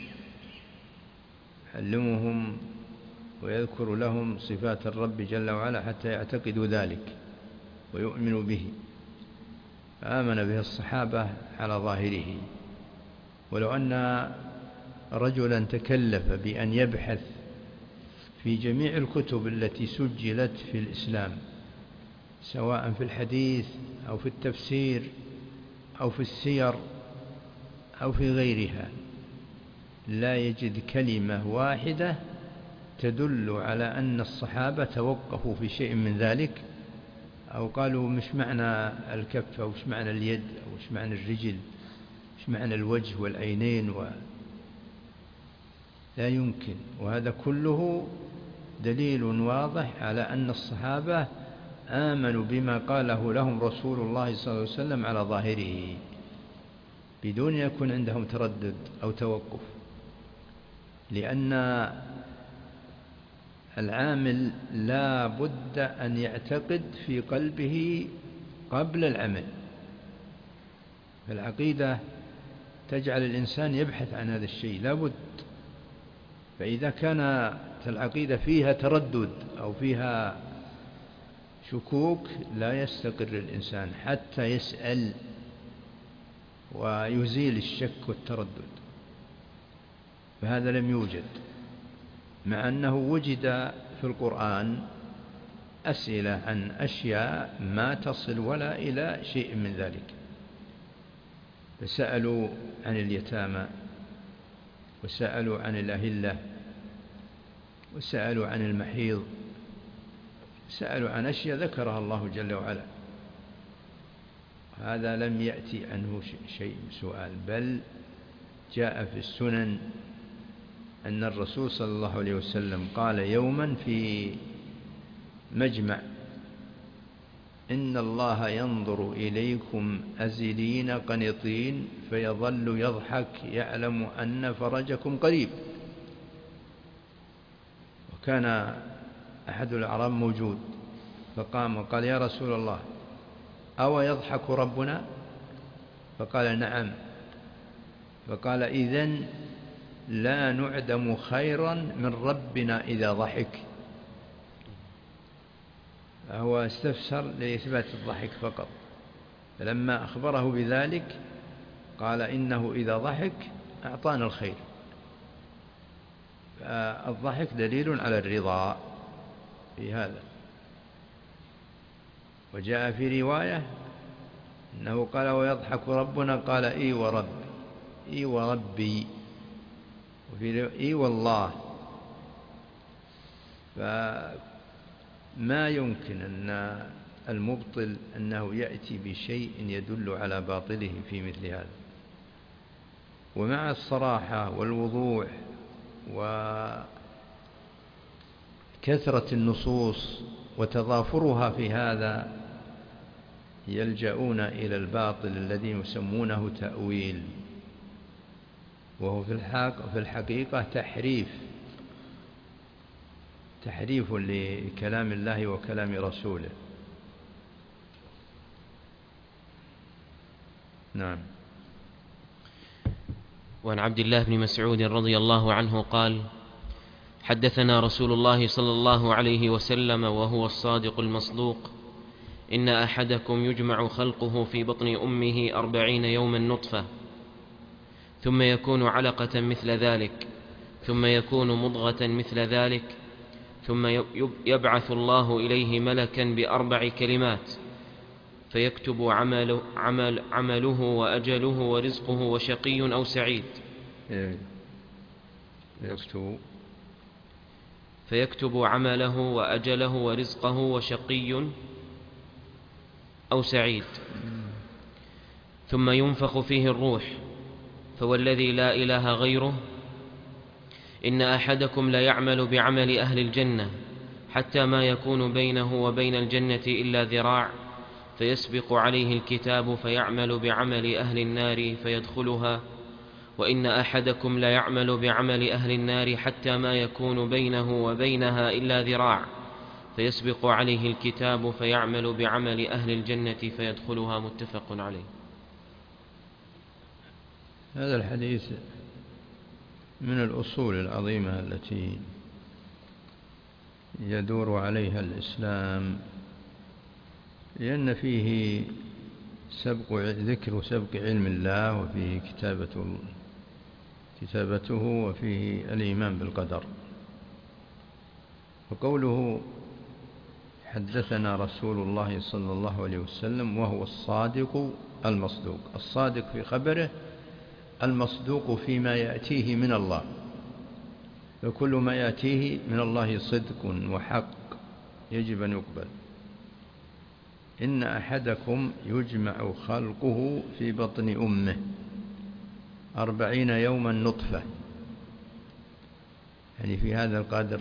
يعلمهم ويذكر لهم صفات الرب جل وعلا حتى يعتقدوا ذلك ويؤمنوا به. آمن به الصحابة على ظاهره. ولو أن رجلا تكلف بأن يبحث في جميع الكتب التي سجلت في الإسلام، سواء في الحديث أو في التفسير أو في السير أو في غيرها، لا يجد كلمة واحدة تدل على أن الصحابة توقفوا في شيء من ذلك، أو قالوا مش معنى الكف، أو مش معنى اليد، أو مش معنى الرجل، مش معنى الوجه والعينين لا يمكن. وهذا كله دليل واضح على أن الصحابة آمنوا بما قاله لهم رسول الله صلى الله عليه وسلم على ظاهره، بدون يكون عندهم تردد أو توقف. لأن العامل لا بد أن يعتقد في قلبه قبل العمل. فالعقيدة تجعل الإنسان يبحث عن هذا الشيء، لا بد. فإذا كانت العقيدة فيها تردد أو فيها شكوك لا يستقر الإنسان حتى يسأل ويزيل الشك والتردد، فهذا لم يوجد، مع أنه وجد في القرآن أسئلة عن أشياء ما تصل ولا إلى شيء من ذلك. فسألوا عن اليتامى، وسألوا عن الأهلة، وسألوا عن المحيض، سألوا عن أشياء ذكرها الله جل وعلا. هذا لم يأتي عنه شيء سؤال، بل جاء في السنن أن الرسول صلى الله عليه وسلم قال يوما في مجمع: إن الله ينظر إليكم أزلين قنطين فيظل يضحك يعلم أن فرجكم قريب. وكان أحد الأعراب موجود فقام وقال: يا رسول الله، أو يضحك ربنا؟ فقال: نعم. فقال: إذن لا نعدم خيرا من ربنا إذا ضحك. فهو استفسر لإثبات الضحك فقط، فلما أخبره بذلك قال: إنه إذا ضحك أعطانا الخير. فالضحك دليل على الرضا في هذا. وجاء في رواية أنه قال: ويضحك ربنا؟ قال: إي ورب، إي وربي، وفي إي والله. فما يمكن أن المبطل أنه يأتي بشيء يدل على باطله في مثل هذا. ومع الصراحة والوضوح وكثرة النصوص وتضافرها في هذا، يلجؤون إلى الباطل الذي يسمونه تأويل، وهو في الحقيقة تحريف لكلام الله وكلام رسوله. نعم. وعن عبد الله بن مسعود رضي الله عنه قال: حدثنا رسول الله صلى الله عليه وسلم وهو الصادق المصدوق: إن أحدكم يجمع خلقه في بطن أمه 40 يوما نطفة، ثم يكون علقة مثل ذلك، ثم يكون مضغة مثل ذلك، ثم يبعث الله إليه ملكا ب4 كلمات فيكتب عمله وأجله ورزقه وشقي أو سعيد. فيكتب عمله وأجله ورزقه وشقي أو سعيد، ثم ينفخ فيه الروح. فوالذي لا إله غيره إن أحدكم ليعمل بعمل أهل الجنة حتى ما يكون بينه وبين الجنة إلا ذراع، فيسبق عليه الكتاب فيعمل بعمل أهل النار فيدخلها. وإن أحدكم ليعمل بعمل أهل النار حتى ما يكون بينه وبينها إلا ذراع، فيسبق عليه الكتاب فيعمل بعمل أهل الجنة فيدخلها. متفق عليه. هذا الحديث من الأصول العظيمة التي يدور عليها الإسلام، لأن فيه ذكر سبق علم الله، وفيه كتابته، وفيه الإيمان بالقدر. وقوله حدثنا رسول الله صلى الله عليه وسلم وهو الصادق المصدوق، الصادق في خبره، المصدوق فيما يأتيه من الله، فكل ما يأتيه من الله صدق وحق يجب أن يقبل. إن أحدكم يجمع خلقه في بطن أمه 40 يوما نطفة، يعني في هذا القدر،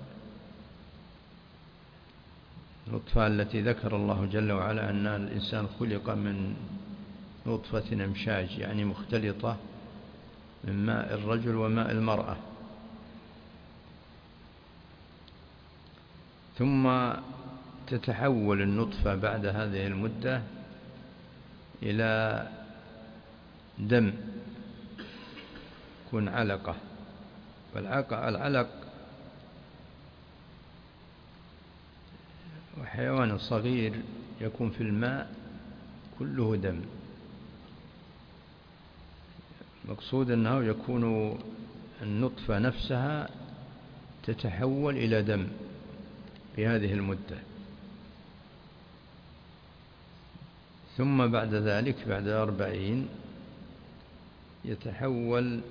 نطفة التي ذكر الله جل وعلا أن الإنسان خلق من نطفة أمشاج، يعني مختلطة من ماء الرجل وماء المرأة، ثم تتحول النطفة بعد هذه المدة إلى دم، يكون علقة. والعلق وحيوان صغير يكون في الماء كله دم. مقصود أنه يكون النطفة نفسها تتحول إلى دم في هذه المدة، ثم بعد ذلك بعد 40 يتحول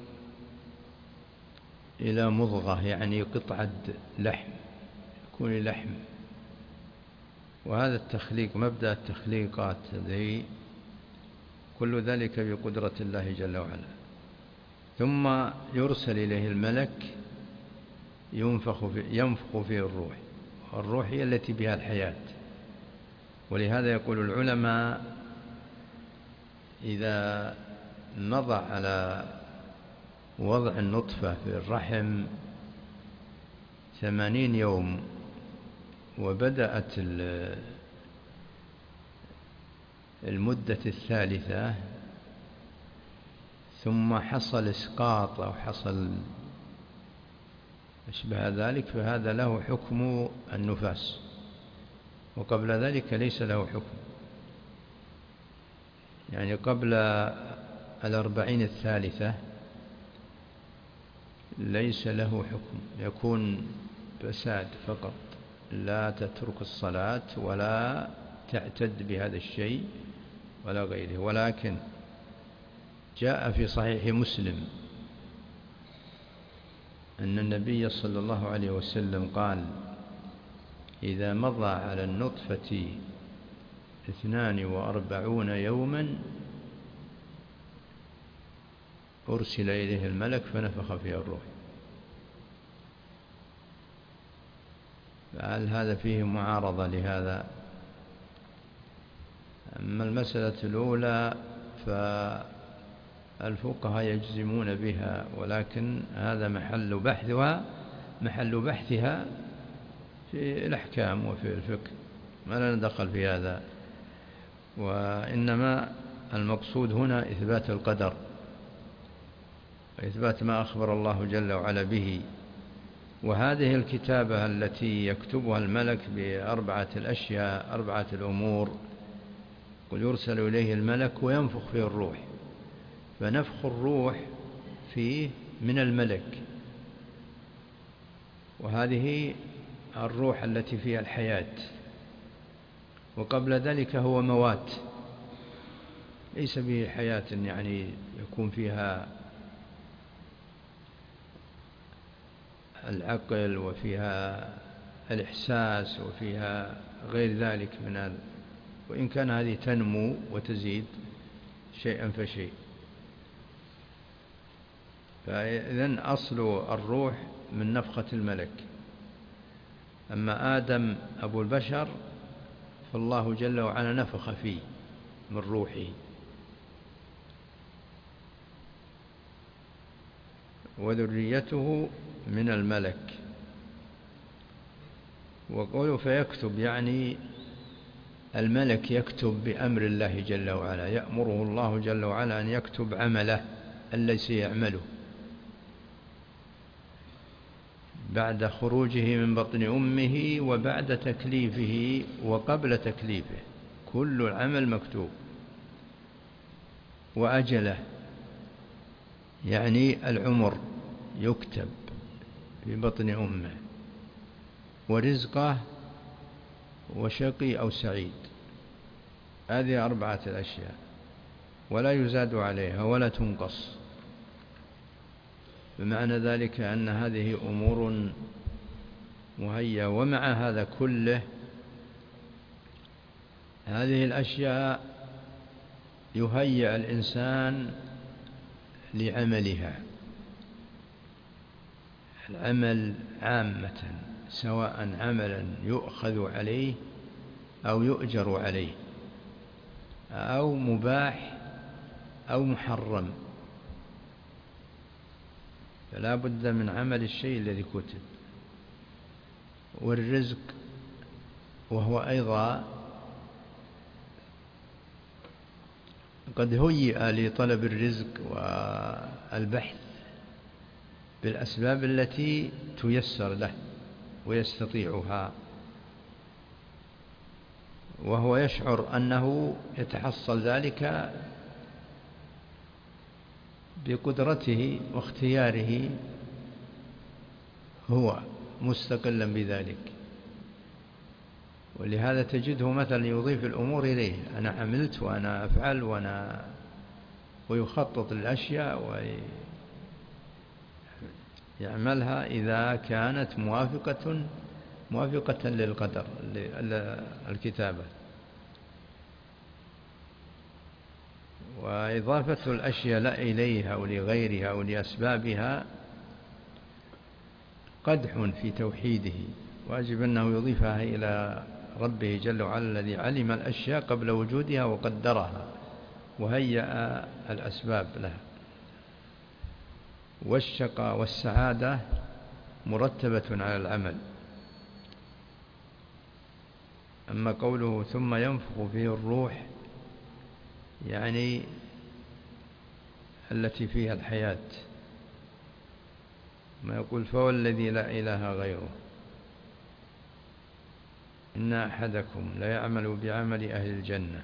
إلى مضغة، يعني قطعة لحم، يكون لحم. وهذا التخليق، مبدأ التخليقات هذه، كل ذلك بقدرة الله جل وعلا. ثم يرسل إليه الملك ينفخ فيه الروح، الروح هي التي بها الحياة. ولهذا يقول العلماء إذا مضى على وضع النطفة في الرحم 80 يوم وبدأت المدة الثالثة، ثم حصل إسقاط أو حصل أشبه ذلك، فهذا له حكم النفاس، وقبل ذلك ليس له حكم. يعني قبل 40 الثالثة ليس له حكم، يكون فساد فقط، لا تترك الصلاة ولا تعتد بهذا الشيء ولا غيره. ولكن جاء في صحيح مسلم أن النبي صلى الله عليه وسلم قال: إذا مضى على النطفة 42 يوما أرسل إليه الملك فنفخ فيه الروح. فهل هذا فيه معارضة لهذا؟ أما المسألة الأولى فالفقهاء يجزمون بها، ولكن هذا محل بحثها في الأحكام وفي الفقه، ما لنا دخل في هذا. وإنما المقصود هنا إثبات القدر، وإثبات ما أخبر الله جل وعلا به. وهذه الكتابة التي يكتبها الملك بأربعة الأشياء، 4 الأمور، قل يرسل إليه الملك وينفخ فيه الروح، فنفخ الروح فيه من الملك، وهذه الروح التي فيها الحياة. وقبل ذلك هو موات، ليس به حياة، يعني يكون فيها العقل وفيها الإحساس وفيها غير ذلك وإن كان هذه تنمو وتزيد شيئا فشيء. فإذن أصل الروح من نفخة الملك. أما آدم أبو البشر فالله جل وعلا نفخ فيه من روحه، وذريته من الملك. وقوله فيكتب يعني الملك يكتب بأمر الله جل وعلا، يأمره الله جل وعلا أن يكتب عمله الذي سيعمله بعد خروجه من بطن أمه وبعد تكليفه وقبل تكليفه، كل العمل مكتوب. وأجله يعني العمر يكتب في بطن أمه، ورزقه وشقي أو سعيد. هذه 4 الأشياء ولا يزاد عليها ولا تنقص. بمعنى ذلك أن هذه أمور مهيئة. ومع هذا كله هذه الأشياء يهيئ الإنسان لعملها، العمل عامة، سواء عملا يؤخذ عليه أو يؤجر عليه أو مباح أو محرم، فلا بد من عمل الشيء الذي كتب. والرزق وهو أيضا قد هيئ لطلب الرزق والبحث بالأسباب التي تيسر له ويستطيعها، وهو يشعر أنه يتحصل ذلك بقدرته واختياره، هو مستقلا بذلك. ولهذا تجده مثلا يضيف الأمور إليه، أنا عملت وأنا أفعل ويخطط الأشياء ويعملها إذا كانت موافقة للقدر الكتابة. وإضافة الأشياء لا إليها أو لغيرها أو لأسبابها قدح في توحيده، واجب أنه يضيفها إلى ربه جل وعلا الذي علم الأشياء قبل وجودها وقدرها وهيأ الأسباب لها. والشقاء والسعادة مرتبة على العمل. أما قوله ثم ينفخ فيه الروح يعني التي فيها الحياة، ما يقول فهو الذي لا إله غيره، إن أحدكم لا يعمل بعمل أهل الجنة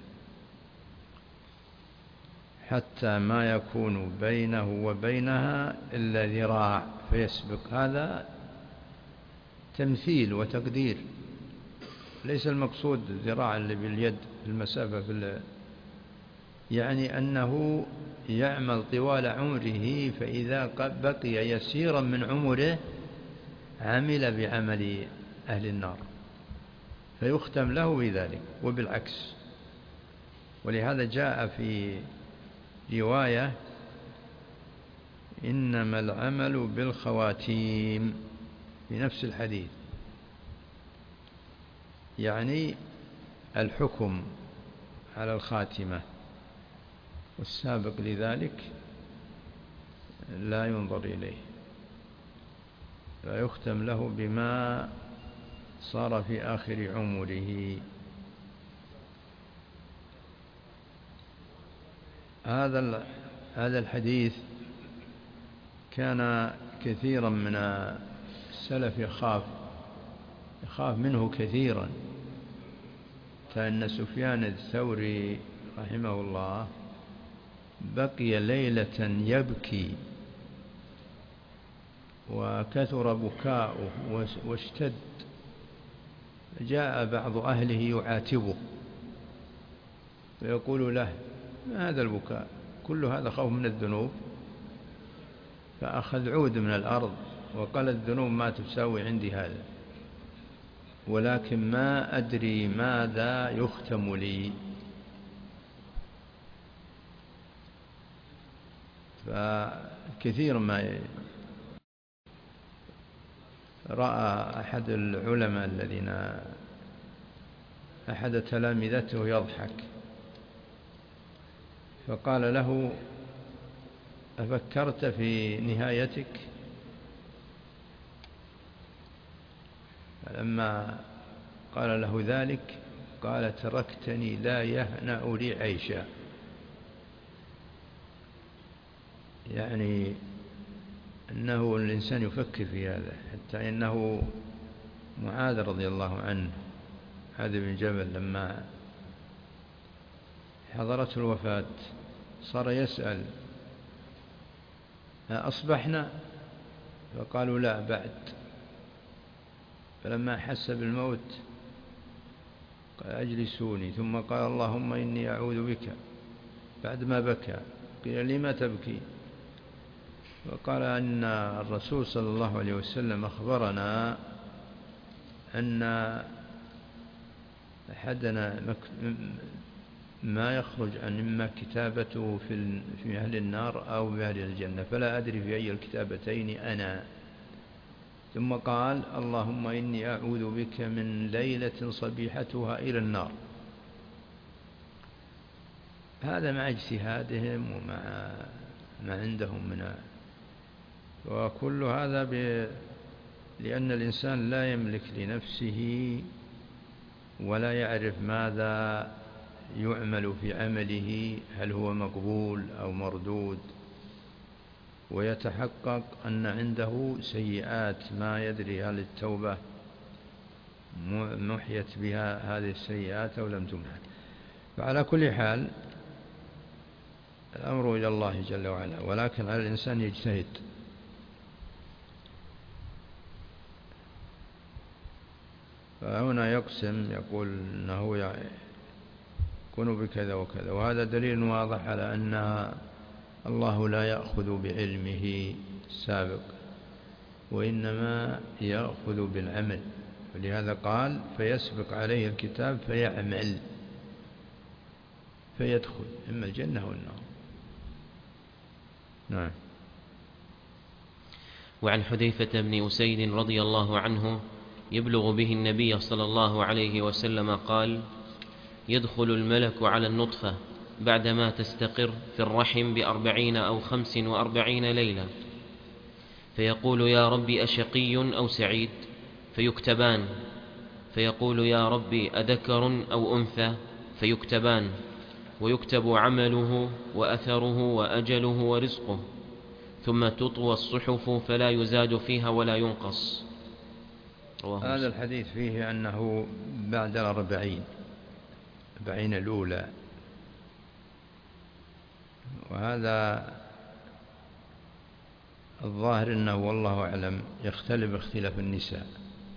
حتى ما يكون بينه وبينها إلا ذراع فيسبق. هذا تمثيل وتقدير، ليس المقصود ذراع اللي باليد المسافة يعني أنه يعمل طوال عمره، فإذا بقي يسيرا من عمره عمل بعمل أهل النار فيختم له بذلك، وبالعكس. ولهذا جاء في رواية إنما العمل بالخواتيم في نفس الحديث، يعني الحكم على الخاتمة، والسابق لذلك لا ينظر إليه، لا يختم له بما صار في آخر عمره. هذا الحديث كان كثيرا من السلف يخاف منه كثيرا، فإن سفيان الثوري رحمه الله بقي ليلة يبكي وكثر بكاؤه واشتد، جاء بعض أهله يعاتبه ويقول له ما هذا البكاء، كل هذا خوف من الذنوب. فأخذ عود من الأرض وقال الذنوب ما تساوي عندي هذا، ولكن ما أدري ماذا يختم لي. فكثير ما رأى أحد العلماء أحد تلامذته يضحك، فقال له أفكرت في نهايتك؟ فلما قال له ذلك قال تركتني لا يهنأ لي عيشا، يعني أنه الإنسان يفكر في هذا، حتى إنه معاذ رضي الله عنه، معاذ بن جبل، لما حضرته الوفاة صار يسأل أصبحنا؟ فقالوا لا بعد. فلما حس بالموت قال أجلسوني، ثم قال اللهم إني أعوذ بك، بعد ما بكى قيل لما تبكي؟ وقال أن الرسول صلى الله عليه وسلم أخبرنا أن أحدنا ما يخرج عن إما كتابته في أهل النار أو في أهل الجنة، فلا أدري في أي الكتابتين أنا. ثم قال اللهم إني أعوذ بك من ليلة صبيحتها إلى النار. هذا مع اجتهادهم ومع ما عندهم من، وكل هذا لأن الإنسان لا يملك لنفسه ولا يعرف ماذا يعمل في عمله، هل هو مقبول أو مردود، ويتحقق أن عنده سيئات ما يدري هل التوبة محيت بها هذه السيئات أو لم تمحى. فعلى كل حال الأمر إلى الله جل وعلا، ولكن على الإنسان يجتهد. فهنا يقسم يقول أنه يكون بكذا وكذا، وهذا دليل واضح على أن الله لا يأخذ بعلمه السابق، وإنما يأخذ بالعمل. ولهذا قال فيسبق عليه الكتاب فيعمل فيدخل إما الجنة والنار. نعم. وعن حذيفة بن أسيد رضي الله عنه يبلغ به النبي صلى الله عليه وسلم قال يدخل الملك على النطفة بعدما تستقر في الرحم ب40 أو 45 ليلة، فيقول يا ربي أشقي أو سعيد؟ فيكتبان. فيقول يا ربي أذكر أو أنثى؟ فيكتبان، ويكتب عمله وأثره وأجله ورزقه، ثم تطوى الصحف فلا يزاد فيها ولا ينقص. هذا الحديث فيه أنه بعد 40 الأولى، وهذا الظاهر أنه والله أعلم يختلف اختلاف النساء،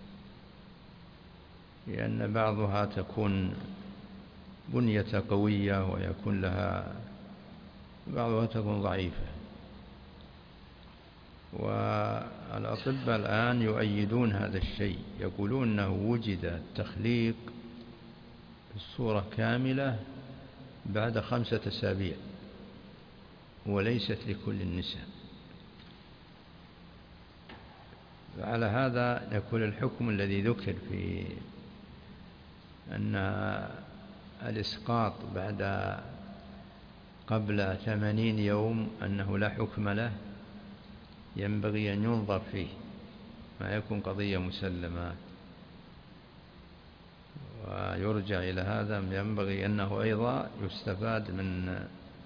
لأن بعضها تكون بنية قوية ويكون لها، بعضها تكون ضعيفة. والأطباء الآن يؤيدون هذا الشيء، يقولون أنه وجد التخليق بالصورة كاملة بعد 5 أسابيع، وليست لكل النساء. فعلى هذا يكون الحكم الذي ذكر في أن الإسقاط قبل 80 يوم أنه لا حكم له، ينبغي أن ينظر فيه، ما يكون قضية مسلمة ويرجع إلى هذا. ينبغي أنه أيضا يستفاد من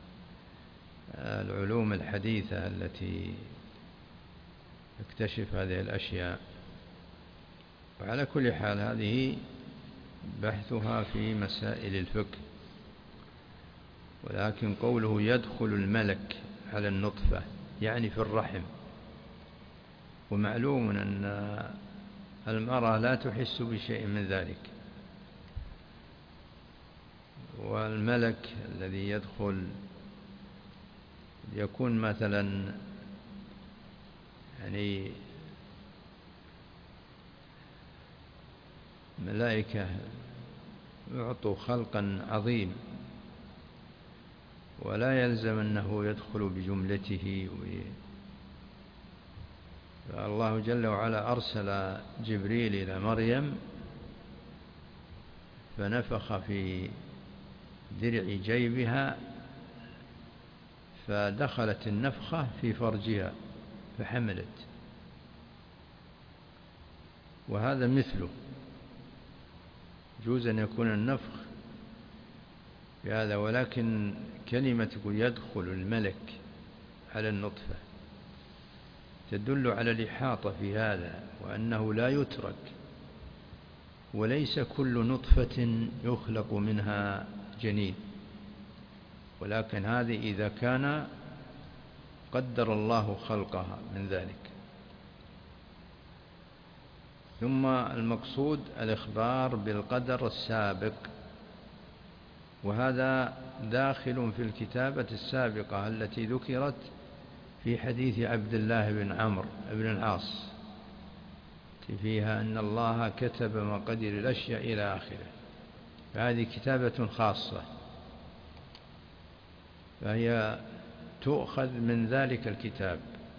العلوم الحديثة التي تكتشف هذه الأشياء. وعلى كل حال هذه بحثها في مسائل الفقه. ولكن قوله يدخل الملك على النطفة يعني في الرحم، ومعلوم أن المرأة لا تحس بشيء من ذلك، والملك الذي يدخل يكون مثلا يعني ملائكة يعطوا خلقا عظيم، ولا يلزم أنه يدخل بجملته. فالله جل وعلا أرسل جبريل إلى مريم فنفخ في درع جيبها، فدخلت النفخة في فرجها فحملت، وهذا مثله. يجوز أن يكون النفخ بهذا، ولكن كلمة يدخل الملك على النطفة تدل على الإحاطة في هذا، وأنه لا يترك، وليس كل نطفة يخلق منها جنين، ولكن هذه إذا كان قدر الله خلقها من ذلك. ثم المقصود الإخبار بالقدر السابق، وهذا داخل في الكتابة السابقة التي ذكرت في حديث عبد الله بن عمرو بن العاص، فيها أن الله كتب مقادير الأشياء إلى آخره، فهذه كتابة خاصة، فهي تؤخذ من ذلك الكتاب،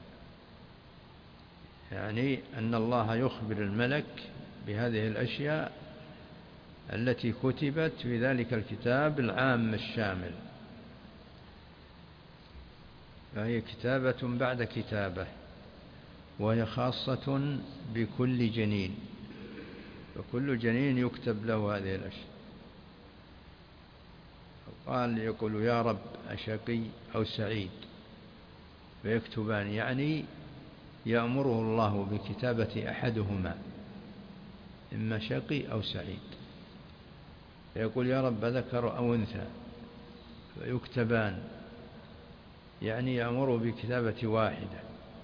يعني أن الله يخبر الملك بهذه الأشياء التي كتبت في ذلك الكتاب العام الشامل، فهي كتابة بعد كتابة، وهي خاصة بكل جنين، فكل جنين يكتب له هذه الأشياء. قال يقول يا رب أشقي أو سعيد، فيكتبان، يعني يأمره الله بكتابة أحدهما، إما شقي أو سعيد، فيقول يا رب ذكر أو أنثى، فيكتبان، يعني يأمره بكتابة واحدة،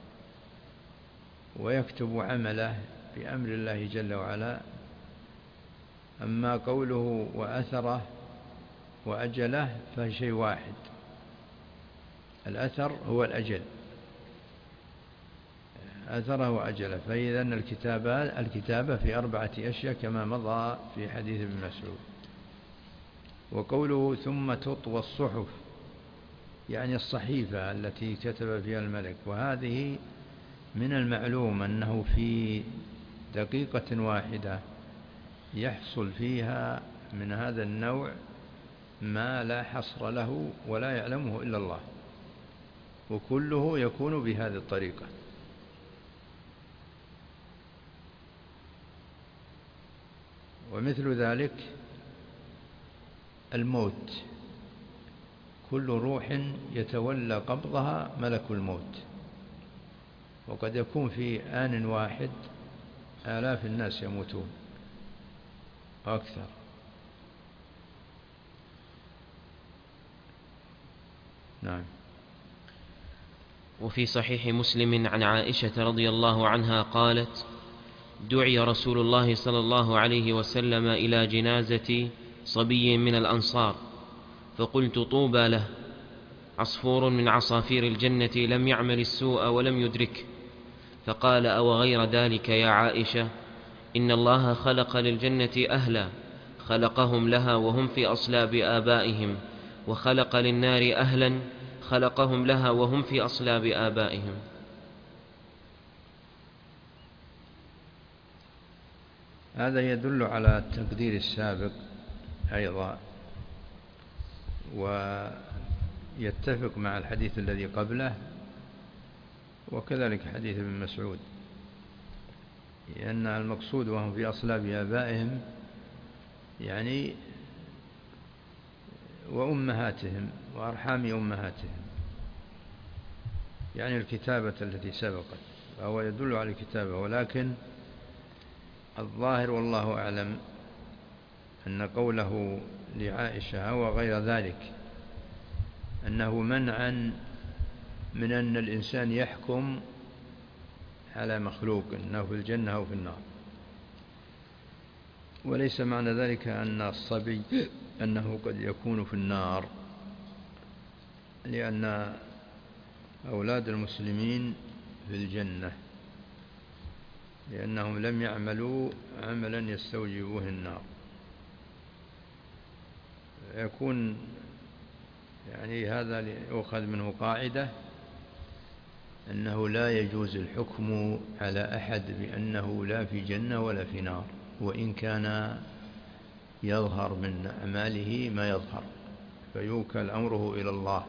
ويكتب عمله بأمر الله جل وعلا. أما قوله وأثره وأجله فشيء واحد، الأثر هو الأجل، أثره وأجله، فإذا الكتابة في 4 أشياء كما مضى في حديث ابن مسعود. وقوله ثم تطوى الصحف، يعني الصحيفة التي كتب فيها الملك، وهذه من المعلوم أنه في دقيقة واحدة يحصل فيها من هذا النوع ما لا حصر له ولا يعلمه إلا الله، وكله يكون بهذه الطريقة. ومثل ذلك الموت، كل روح يتولى قبضها ملك الموت، وقد يكون في آن واحد آلاف الناس يموتون أكثر. نعم. وفي صحيح مسلم عن عائشة رضي الله عنها قالت: دعي رسول الله صلى الله عليه وسلم إلى جنازة صبي من الأنصار، فقلت طوبى له، عصفور من عصافير الجنة لم يعمل السوء ولم يدركه. فقال: أو غير ذلك يا عائشة، إن الله خلق للجنة أهلا، خلقهم لها وهم في أصلاب آبائهم، وخلق للنار أهلا، خلقهم لها وهم في أصلاب آبائهم. هذا يدل على التقدير السابق أيضا، ويتفق مع الحديث الذي قبله، وكذلك حديث ابن مسعود، لأن المقصود وهم في أصلاب آبائهم يعني وأمهاتهم وأرحام أمهاتهم، يعني الكتابة التي سبقت، فهو يدل على الكتابة. ولكن الظاهر والله أعلم أن قوله لعائشة وغير ذلك أنه منعا من أن الإنسان يحكم على مخلوق أنه في الجنة أو في النار، وليس معنى ذلك أن الصبي أنه قد يكون في النار، لأن أولاد المسلمين في الجنة، لأنهم لم يعملوا عملا يستوجبه النار. يكون يعني هذا يؤخذ منه قاعدة أنه لا يجوز الحكم على أحد بأنه لا في جنة ولا في نار، وإن كان يظهر من أعماله ما يظهر، فيوكل أمره إلى الله.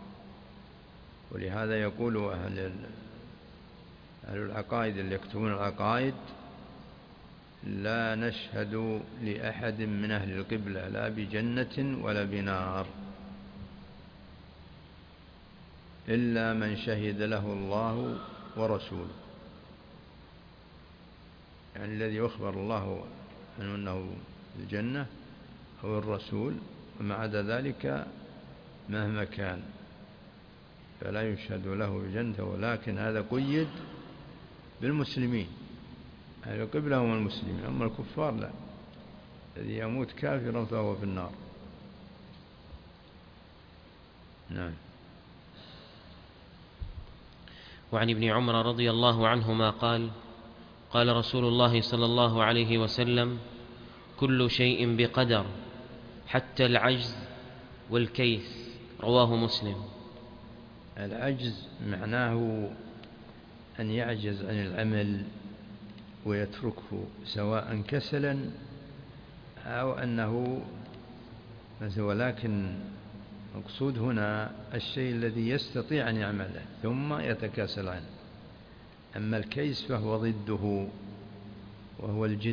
ولهذا يقول أهل العقائد اللي يكتبون العقائد لا نشهد لأحد من أهل القبلة لا بجنة ولا بنار إلا من شهد له الله ورسوله، يعني الذي يخبر الله عنه أنه الجنة هو الرسول، وما عدا ذلك مهما كان فلا يشهد له بالجنة، ولكن هذا قيد بالمسلمين، أهل القبلة هم المسلمين، أما الكفار لا، الذي يموت كافرا فهو في النار. نعم. وعن ابن عمر رضي الله عنهما قال: قال رسول الله صلى الله عليه وسلم: كل شيء بقدر حتى العجز والكيس. رواه مسلم. العجز معناه أن يعجز عن العمل ويتركه، سواء كسلا أو أنه مثل، ولكن مقصود هنا الشيء الذي يستطيع أن يعمله ثم يتكاسل عنه. أما الكيس فهو ضده وهو الجد.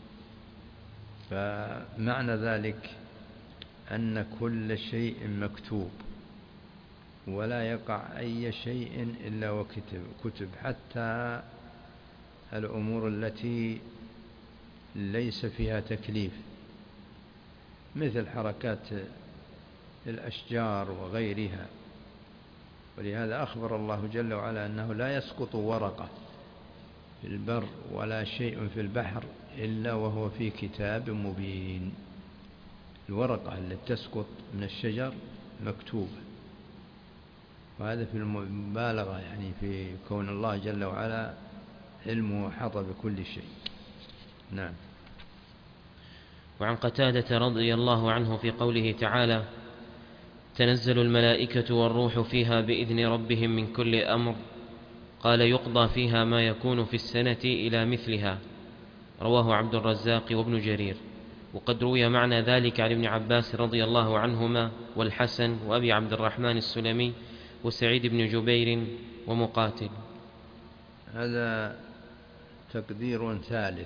فمعنى ذلك أن كل شيء مكتوب، ولا يقع أي شيء إلا وكتب، حتى الأمور التي ليس فيها تكليف، مثل حركات الأشجار وغيرها. ولهذا أخبر الله جل وعلا أنه لا يسقط ورقة في البر ولا شيء في البحر إلا وهو في كتاب مبين. الورقة التي تسقط من الشجر مكتوبة، وهذا في المبالغة يعني في كون الله جل وعلا علمه حاط بكل شيء. نعم. وعن قتادة رضي الله عنه في قوله تعالى: تنزل الملائكة والروح فيها بإذن ربهم من كل أمر، قال: يقضى فيها ما يكون في السنة إلى مثلها. رواه عبد الرزاق وابن جرير. وقد روي معنى ذلك عن ابن عباس رضي الله عنهما والحسن وأبي عبد الرحمن السلمي وسعيد بن جبير ومقاتل. هذا تقدير ثالث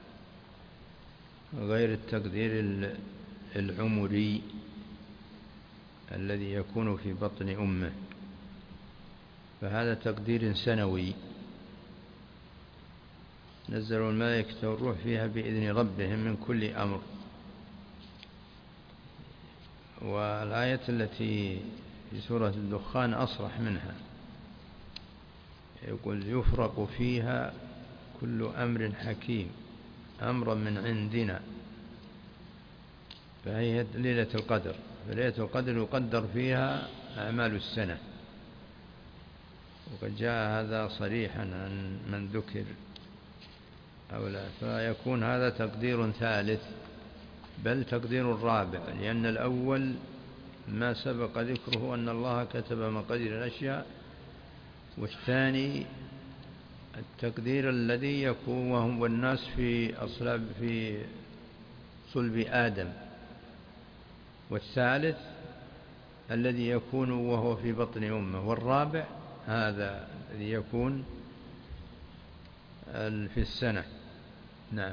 غير التقدير العمري الذي يكون في بطن أمه، فهذا تقدير سنوي. نزل الملائكة والروح فيها بإذن ربهم من كل أمر. والآية التي في سورة الدخان أصرح منها، يقول: يفرق فيها كل أمر حكيم أمرا من عندنا. فهي ليلة القدر، فليلة القدر يقدر فيها أعمال السنة، وقد جاء هذا صريحا عن من ذكر أو لا، فيكون هذا تقدير ثالث، بل تقدير رابع، لأن الأول ما سبق ذكره أن الله كتب مقادير الأشياء، والثاني التقدير الذي يكون وهم والناس في صلب آدم، والثالث الذي يكون وهو في بطن أمه، والرابع هذا الذي يكون في السنة. نعم.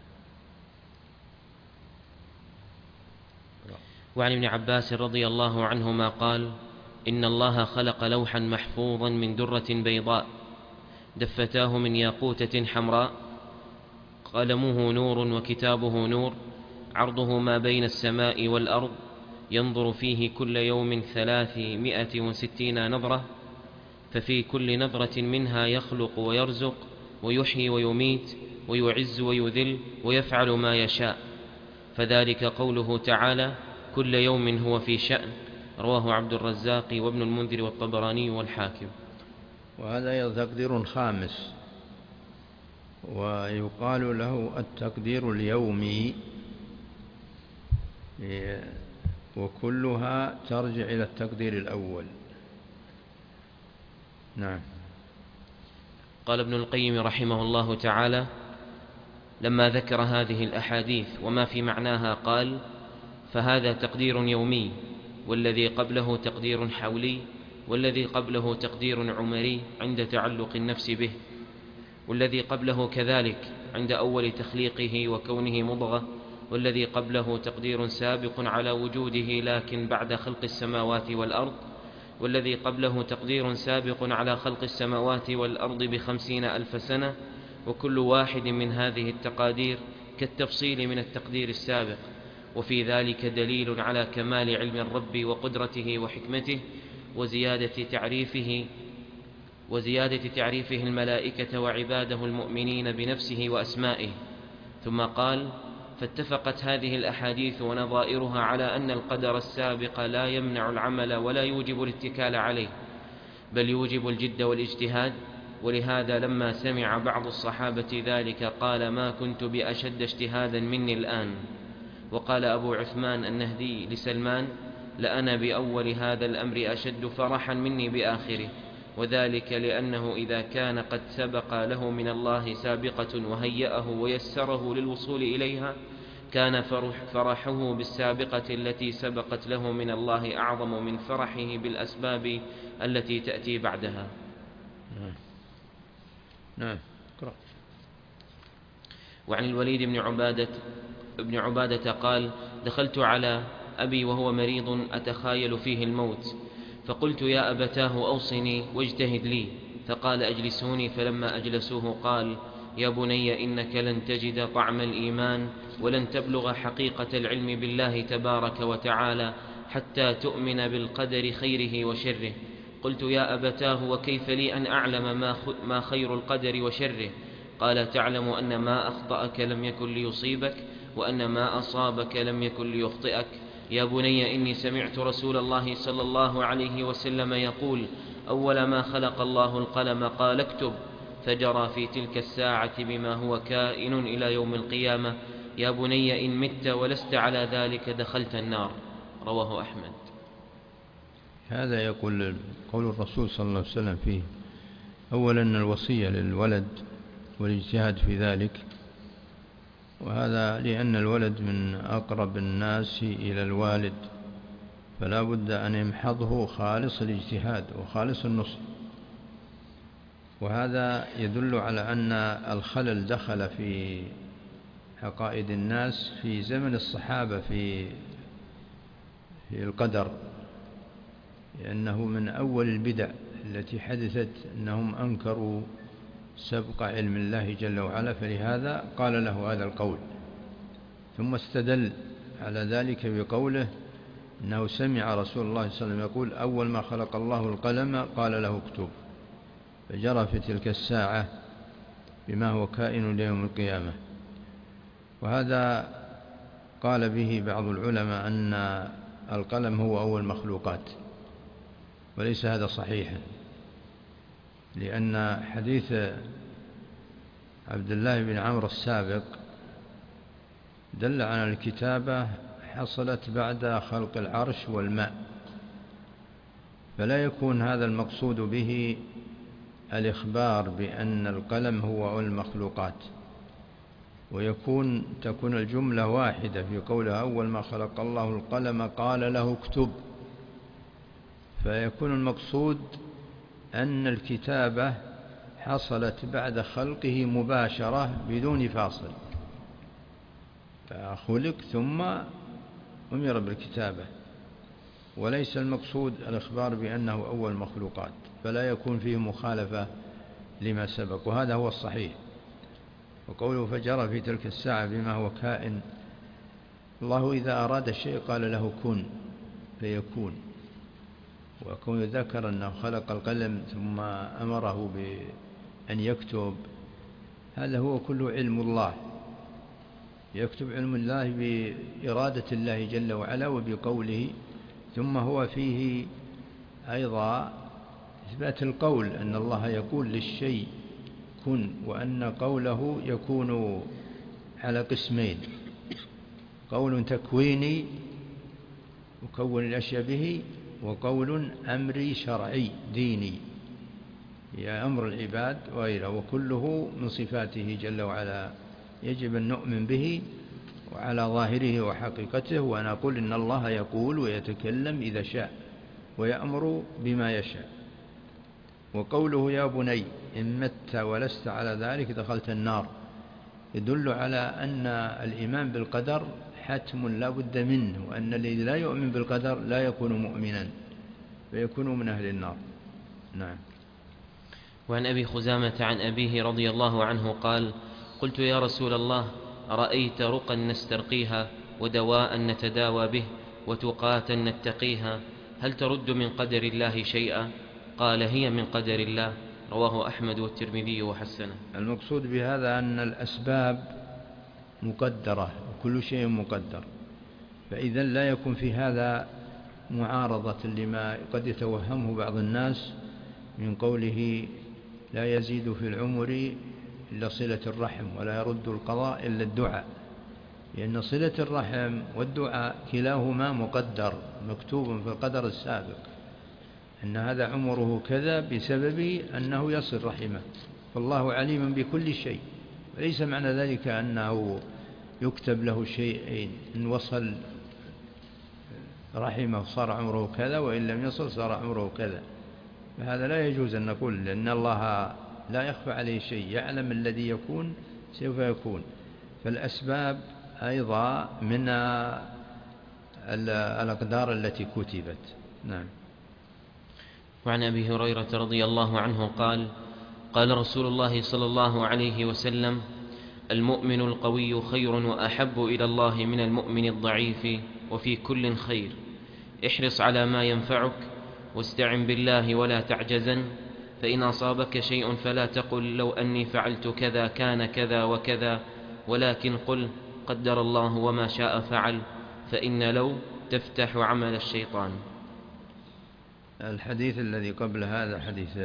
وعن ابن عباس رضي الله عنهما قال: إن الله خلق لوحا محفوظا من درة بيضاء، دفتاه من ياقوتة حمراء، قلمه نور وكتابه نور، عرضه ما بين السماء والأرض، ينظر فيه كل يوم 360 نظرة، ففي كل نظرة منها يخلق ويرزق ويحيي ويميت ويعز ويذل ويفعل ما يشاء، فذلك قوله تعالى: كل يوم هو في شأن. رواه عبد الرزاق وابن المنذر والطبراني والحاكم. وهذا تقدير خامس، ويقال له التقدير اليومي، وكلها ترجع إلى التقدير الأول. نعم. قال ابن القيم رحمه الله تعالى لما ذكر هذه الأحاديث وما في معناها قال: فهذا تقدير يومي، والذي قبله تقدير حولي، والذي قبله تقدير عمري عند تعلق النفس به، والذي قبله كذلك عند أول تخليقه وكونه مضغة، والذي قبله تقدير سابق على وجوده لكن بعد خلق السماوات والأرض، والذي قبله تقدير سابق على خلق السماوات والأرض ب50,000 سنة، وكل واحد من هذه التقادير كالتفصيل من التقدير السابق. وفي ذلك دليل على كمال علم الرب وقدرته وحكمته وزيادة تعريفه الملائكة وعباده المؤمنين بنفسه وأسمائه. ثم قال: فاتفقت هذه الأحاديث ونظائرها على أن القدر السابق لا يمنع العمل ولا يوجب الاتكال عليه، بل يوجب الجد والاجتهاد. ولهذا لما سمع بعض الصحابة ذلك قال: ما كنت بأشد اجتهادا مني الآن. وقال أبو عثمان النهدي لسلمان: لأنا بأول هذا الأمر أشد فرحا مني بآخره، وذلك لأنه إذا كان قد سبق له من الله سابقة وهيأه ويسره للوصول إليها، كان فرحه بالسابقة التي سبقت له من الله أعظم من فرحه بالأسباب التي تأتي بعدها. نعم. وعن الوليد بن عبادة قال: دخلت على أبي وهو مريض أتخايل فيه الموت، فقلت: يا أبتاه أوصني واجتهد لي. فقال: أجلسوني. فلما أجلسوه قال: يا بني إنك لن تجد طعم الإيمان ولن تبلغ حقيقة العلم بالله تبارك وتعالى حتى تؤمن بالقدر خيره وشره. قلت: يا أبتاه وكيف لي أن أعلم ما خير القدر وشره؟ قال: تعلم أن ما أخطأك لم يكن ليصيبك، وأن ما أصابك لم يكن ليخطئك. يا بني إني سمعت رسول الله صلى الله عليه وسلم يقول: أول ما خلق الله القلم قال: اكتب، فجرى في تلك الساعة بما هو كائن إلى يوم القيامة. يا بني إن مت ولست على ذلك دخلت النار. رواه أحمد. هذا يقول قول الرسول صلى الله عليه وسلم فيه: أولا الوصية للولد والاجتهاد في ذلك، وهذا لأن الولد من أقرب الناس إلى الوالد، فلا بد أن يمحضه خالص الاجتهاد وخالص النصح. وهذا يدل على أن الخلل دخل في عقائد الناس في زمن الصحابة في القدر، لأنه من أول البدع التي حدثت أنهم أنكروا سبق علم الله جل وعلا، فلهذا قال له هذا القول. ثم استدل على ذلك بقوله أنه سمع رسول الله صلى الله عليه وسلم يقول: أول ما خلق الله القلم قال له اكتب، فجرى في تلك الساعة بما هو كائن ليوم القيامة. وهذا قال به بعض العلماء أن القلم هو أول مخلوقات، وليس هذا صحيحا، لأن حديث عبد الله بن عمرو السابق دل على الكتابة حصلت بعد خلق العرش والماء، فلا يكون هذا المقصود به الإخبار بأن القلم هو أول المخلوقات، تكون الجملة واحدة في قولها: أول ما خلق الله القلم قال له اكتب، فيكون المقصود أن الكتابة حصلت بعد خلقه مباشرة بدون فاصل، فخلق ثم أمر بالكتابة، وليس المقصود الإخبار بأنه أول مخلوقات، فلا يكون فيه مخالفة لما سبق، وهذا هو الصحيح. وقوله فجرى في تلك الساعة بما هو كائن، الله إذا أراد الشيء قال له كن فيكون. وكون ذكر أنه خلق القلم ثم أمره بأن يكتب، هذا هو كله علم الله، يكتب علم الله بإرادة الله جل وعلا وبقوله. ثم هو فيه أيضا إثبات القول، أن الله يقول للشيء كن، وأن قوله يكون على قسمين: قول تكويني يكون الأشياء به، وقول أمري شرعي ديني يا أمر العباد وغيره، وكله من صفاته جل وعلا، يجب أن نؤمن به وعلى ظاهره وحقيقته، ونقول إن الله يقول ويتكلم إذا شاء ويأمر بما يشاء. وقوله يا بني إن مت ولست على ذلك دخلت النار، يدل على أن الإيمان بالقدر حتم لا بد منه، وأن الذي لا يؤمن بالقدر لا يكون مؤمنا فيكون من أهل النار. نعم. وعن أبي خزامة عن أبيه رضي الله عنه قال: قلت يا رسول الله، أرأيت رقا نسترقيها ودواء نتداوى به وتقاة نتقيها، هل ترد من قدر الله شيئا؟ قال: هي من قدر الله. رواه أحمد والترمذي وحسنه. المقصود بهذا أن الأسباب مقدرة وكل شيء مقدر، فإذا لا يكون في هذا معارضة لما قد يتوهمه بعض الناس من قوله لا يزيد في العمر إلا صلة الرحم ولا يرد القضاء إلا الدعاء، لأن صلة الرحم والدعاء كلاهما مقدر مكتوب في القدر السابق أن هذا عمره كذا بسبب أنه يصل رحمه، فالله عليم بكل شيء، وليس معنى ذلك أنه يكتب له شيء إن وصل رحمه صار عمره كذا وإن لم يصل صار عمره كذا، فهذا لا يجوز أن نقول، لأن الله لا يخفى عليه شيء، يعلم الذي يكون سوف يكون. فالأسباب أيضا من الأقدار التي كتبت. نعم. وعن أبي هريرة رضي الله عنه قال: قال رسول الله صلى الله عليه وسلم: المؤمن القوي خير وأحب إلى الله من المؤمن الضعيف، وفي كل خير. احرص على ما ينفعك واستعن بالله ولا تعجزن، فإن أصابك شيء فلا تقل لو أني فعلت كذا كان كذا وكذا، ولكن قل قدر الله وما شاء فعل، فإن لو تفتح عمل الشيطان. الحديث الذي قبل هذا حديث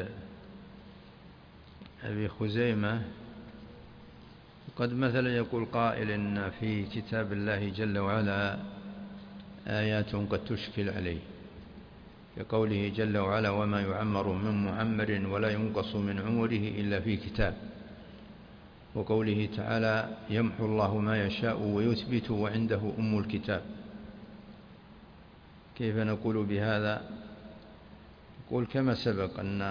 أبي خزيمة، قد مثلا يقول قائل إن في كتاب الله جل وعلا آيات قد تشكل عليه، كقوله جل وعلا: وما يعمر من معمر ولا ينقص من عمره إلا في كتاب، وقوله تعالى: يمحو الله ما يشاء ويثبت وعنده أم الكتاب. كيف نقول بهذا؟ نقول كما سبق أن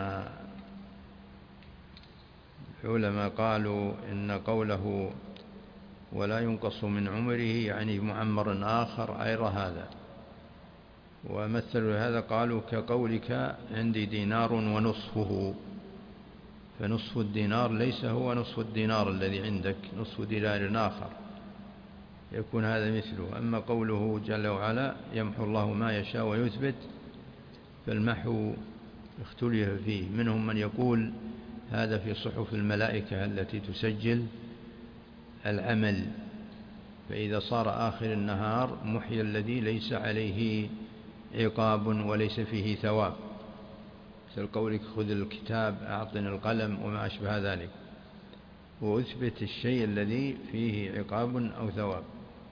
العلماء قالوا إن قوله ولا ينقص من عمره يعني معمر آخر غير هذا، ومثلوا هذا قالوا كقولك عندي دينار ونصفه، فنصف الدينار ليس هو نصف الدينار الذي عندك، نصف دينار آخر، يكون هذا مثله. أما قوله جل وعلا يمحو الله ما يشاء ويثبت، فالمحو اختلف فيه، منهم من يقول هذا في صحف الملائكة التي تسجل العمل، فإذا صار آخر النهار محي الذي ليس عليه عقاب وليس فيه ثواب، مثل قولك خذ الكتاب أعطني القلم وما أشبه ذلك، وأثبت الشيء الذي فيه عقاب أو ثواب.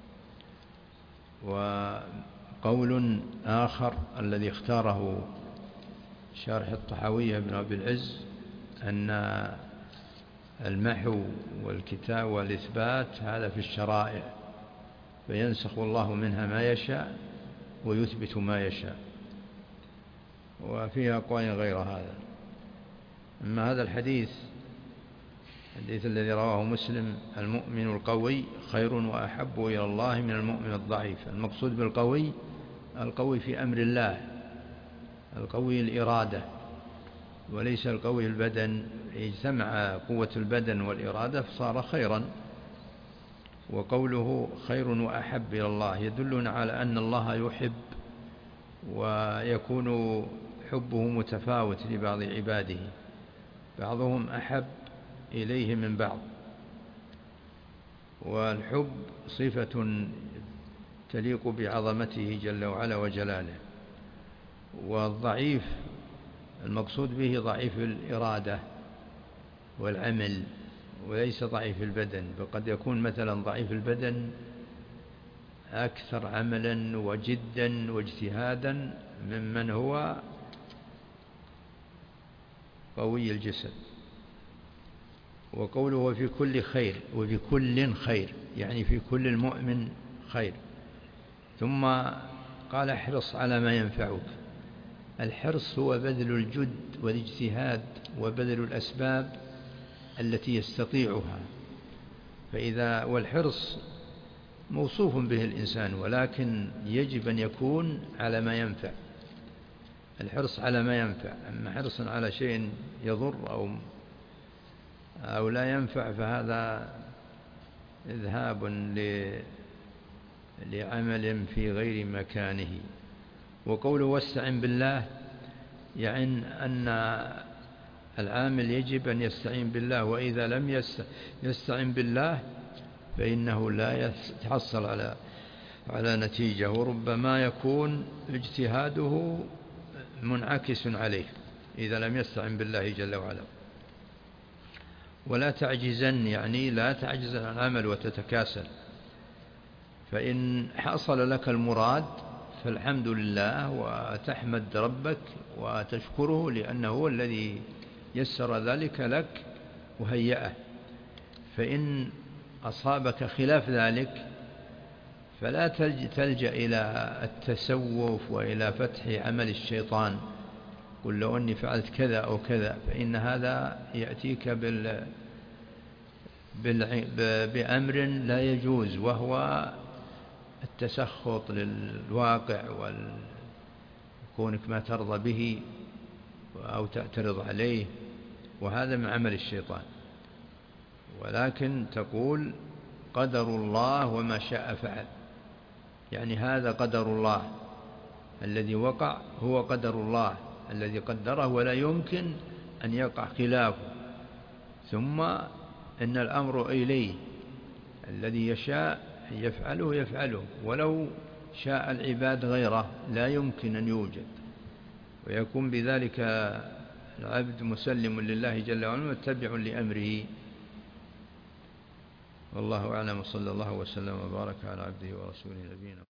وقول آخر الذي اختاره شارح الطحاوية بن أبي العز أن المحو والكتاب والإثبات هذا في الشرائع، فينسخ الله منها ما يشاء ويثبت ما يشاء، وفيها أقوال غير هذا. أما هذا الحديث الذي رواه مسلم: المؤمن القوي خير وأحب إلى الله من المؤمن الضعيف. المقصود بالقوي القوي في أمر الله، القوي الإرادة، وليس القوي البدن. اجتمع قوة البدن والإرادة فصار خيرا. وقوله خير وأحب إلى الله يدلنا على أن الله يحب، ويكون حبه متفاوت لبعض عباده، بعضهم أحب إليه من بعض، والحب صفة تليق بعظمته جل وعلا وجلاله. والضعيف المقصود به ضعيف الإرادة والعمل، وليس ضعيف البدن، فقد يكون مثلا ضعيف البدن أكثر عملا وجدا واجتهادا ممن هو قوي الجسد. وقوله في كل خير، وفي كل خير يعني في كل المؤمن خير. ثم قال احرص على ما ينفعك. الحرص هو بذل الجد والاجتهاد وبذل الأسباب التي يستطيعها، والحرص موصوف به الإنسان، ولكن يجب أن يكون على ما ينفع. الحرص على ما ينفع، أما حرص على شيء يضر أو لا ينفع فهذا إذهاب لعمل في غير مكانه. وقوله واستعن بالله يعني أن العامل يجب أن يستعين بالله، وإذا لم يستعين بالله فإنه لا يتحصل على نتيجة، وربما يكون اجتهاده منعكس عليه إذا لم يستعن بالله جل وعلا. ولا تعجزن يعني لا تعجز عن العمل وتتكاسل، فإن حصل لك المراد فالحمد لله، وتحمد ربك وتشكره لأنه هو الذي يسر ذلك لك وهيئه. فإن أصابك خلاف ذلك فلا تلجأ إلى التسوف وإلى فتح عمل الشيطان، قل لو أني فعلت كذا أو كذا، فإن هذا يأتيك بأمر لا يجوز، وهو التسخط للواقع وكونك ما ترضى به أو تعترض عليه، وهذا من عمل الشيطان. ولكن تقول قدر الله وما شاء فعل، يعني هذا قدر الله الذي وقع، هو قدر الله الذي قدره ولا يمكن أن يقع خلافه. ثم إن الأمر إليه، الذي يشاء يفعله، ولو شاء العباد غيره لا يمكن أن يوجد، ويكون بذلك العبد مسلم لله جل وعلا متبع لأمره. والله أعلم، صلى الله وسلم وبارك على عبده ورسوله نبينا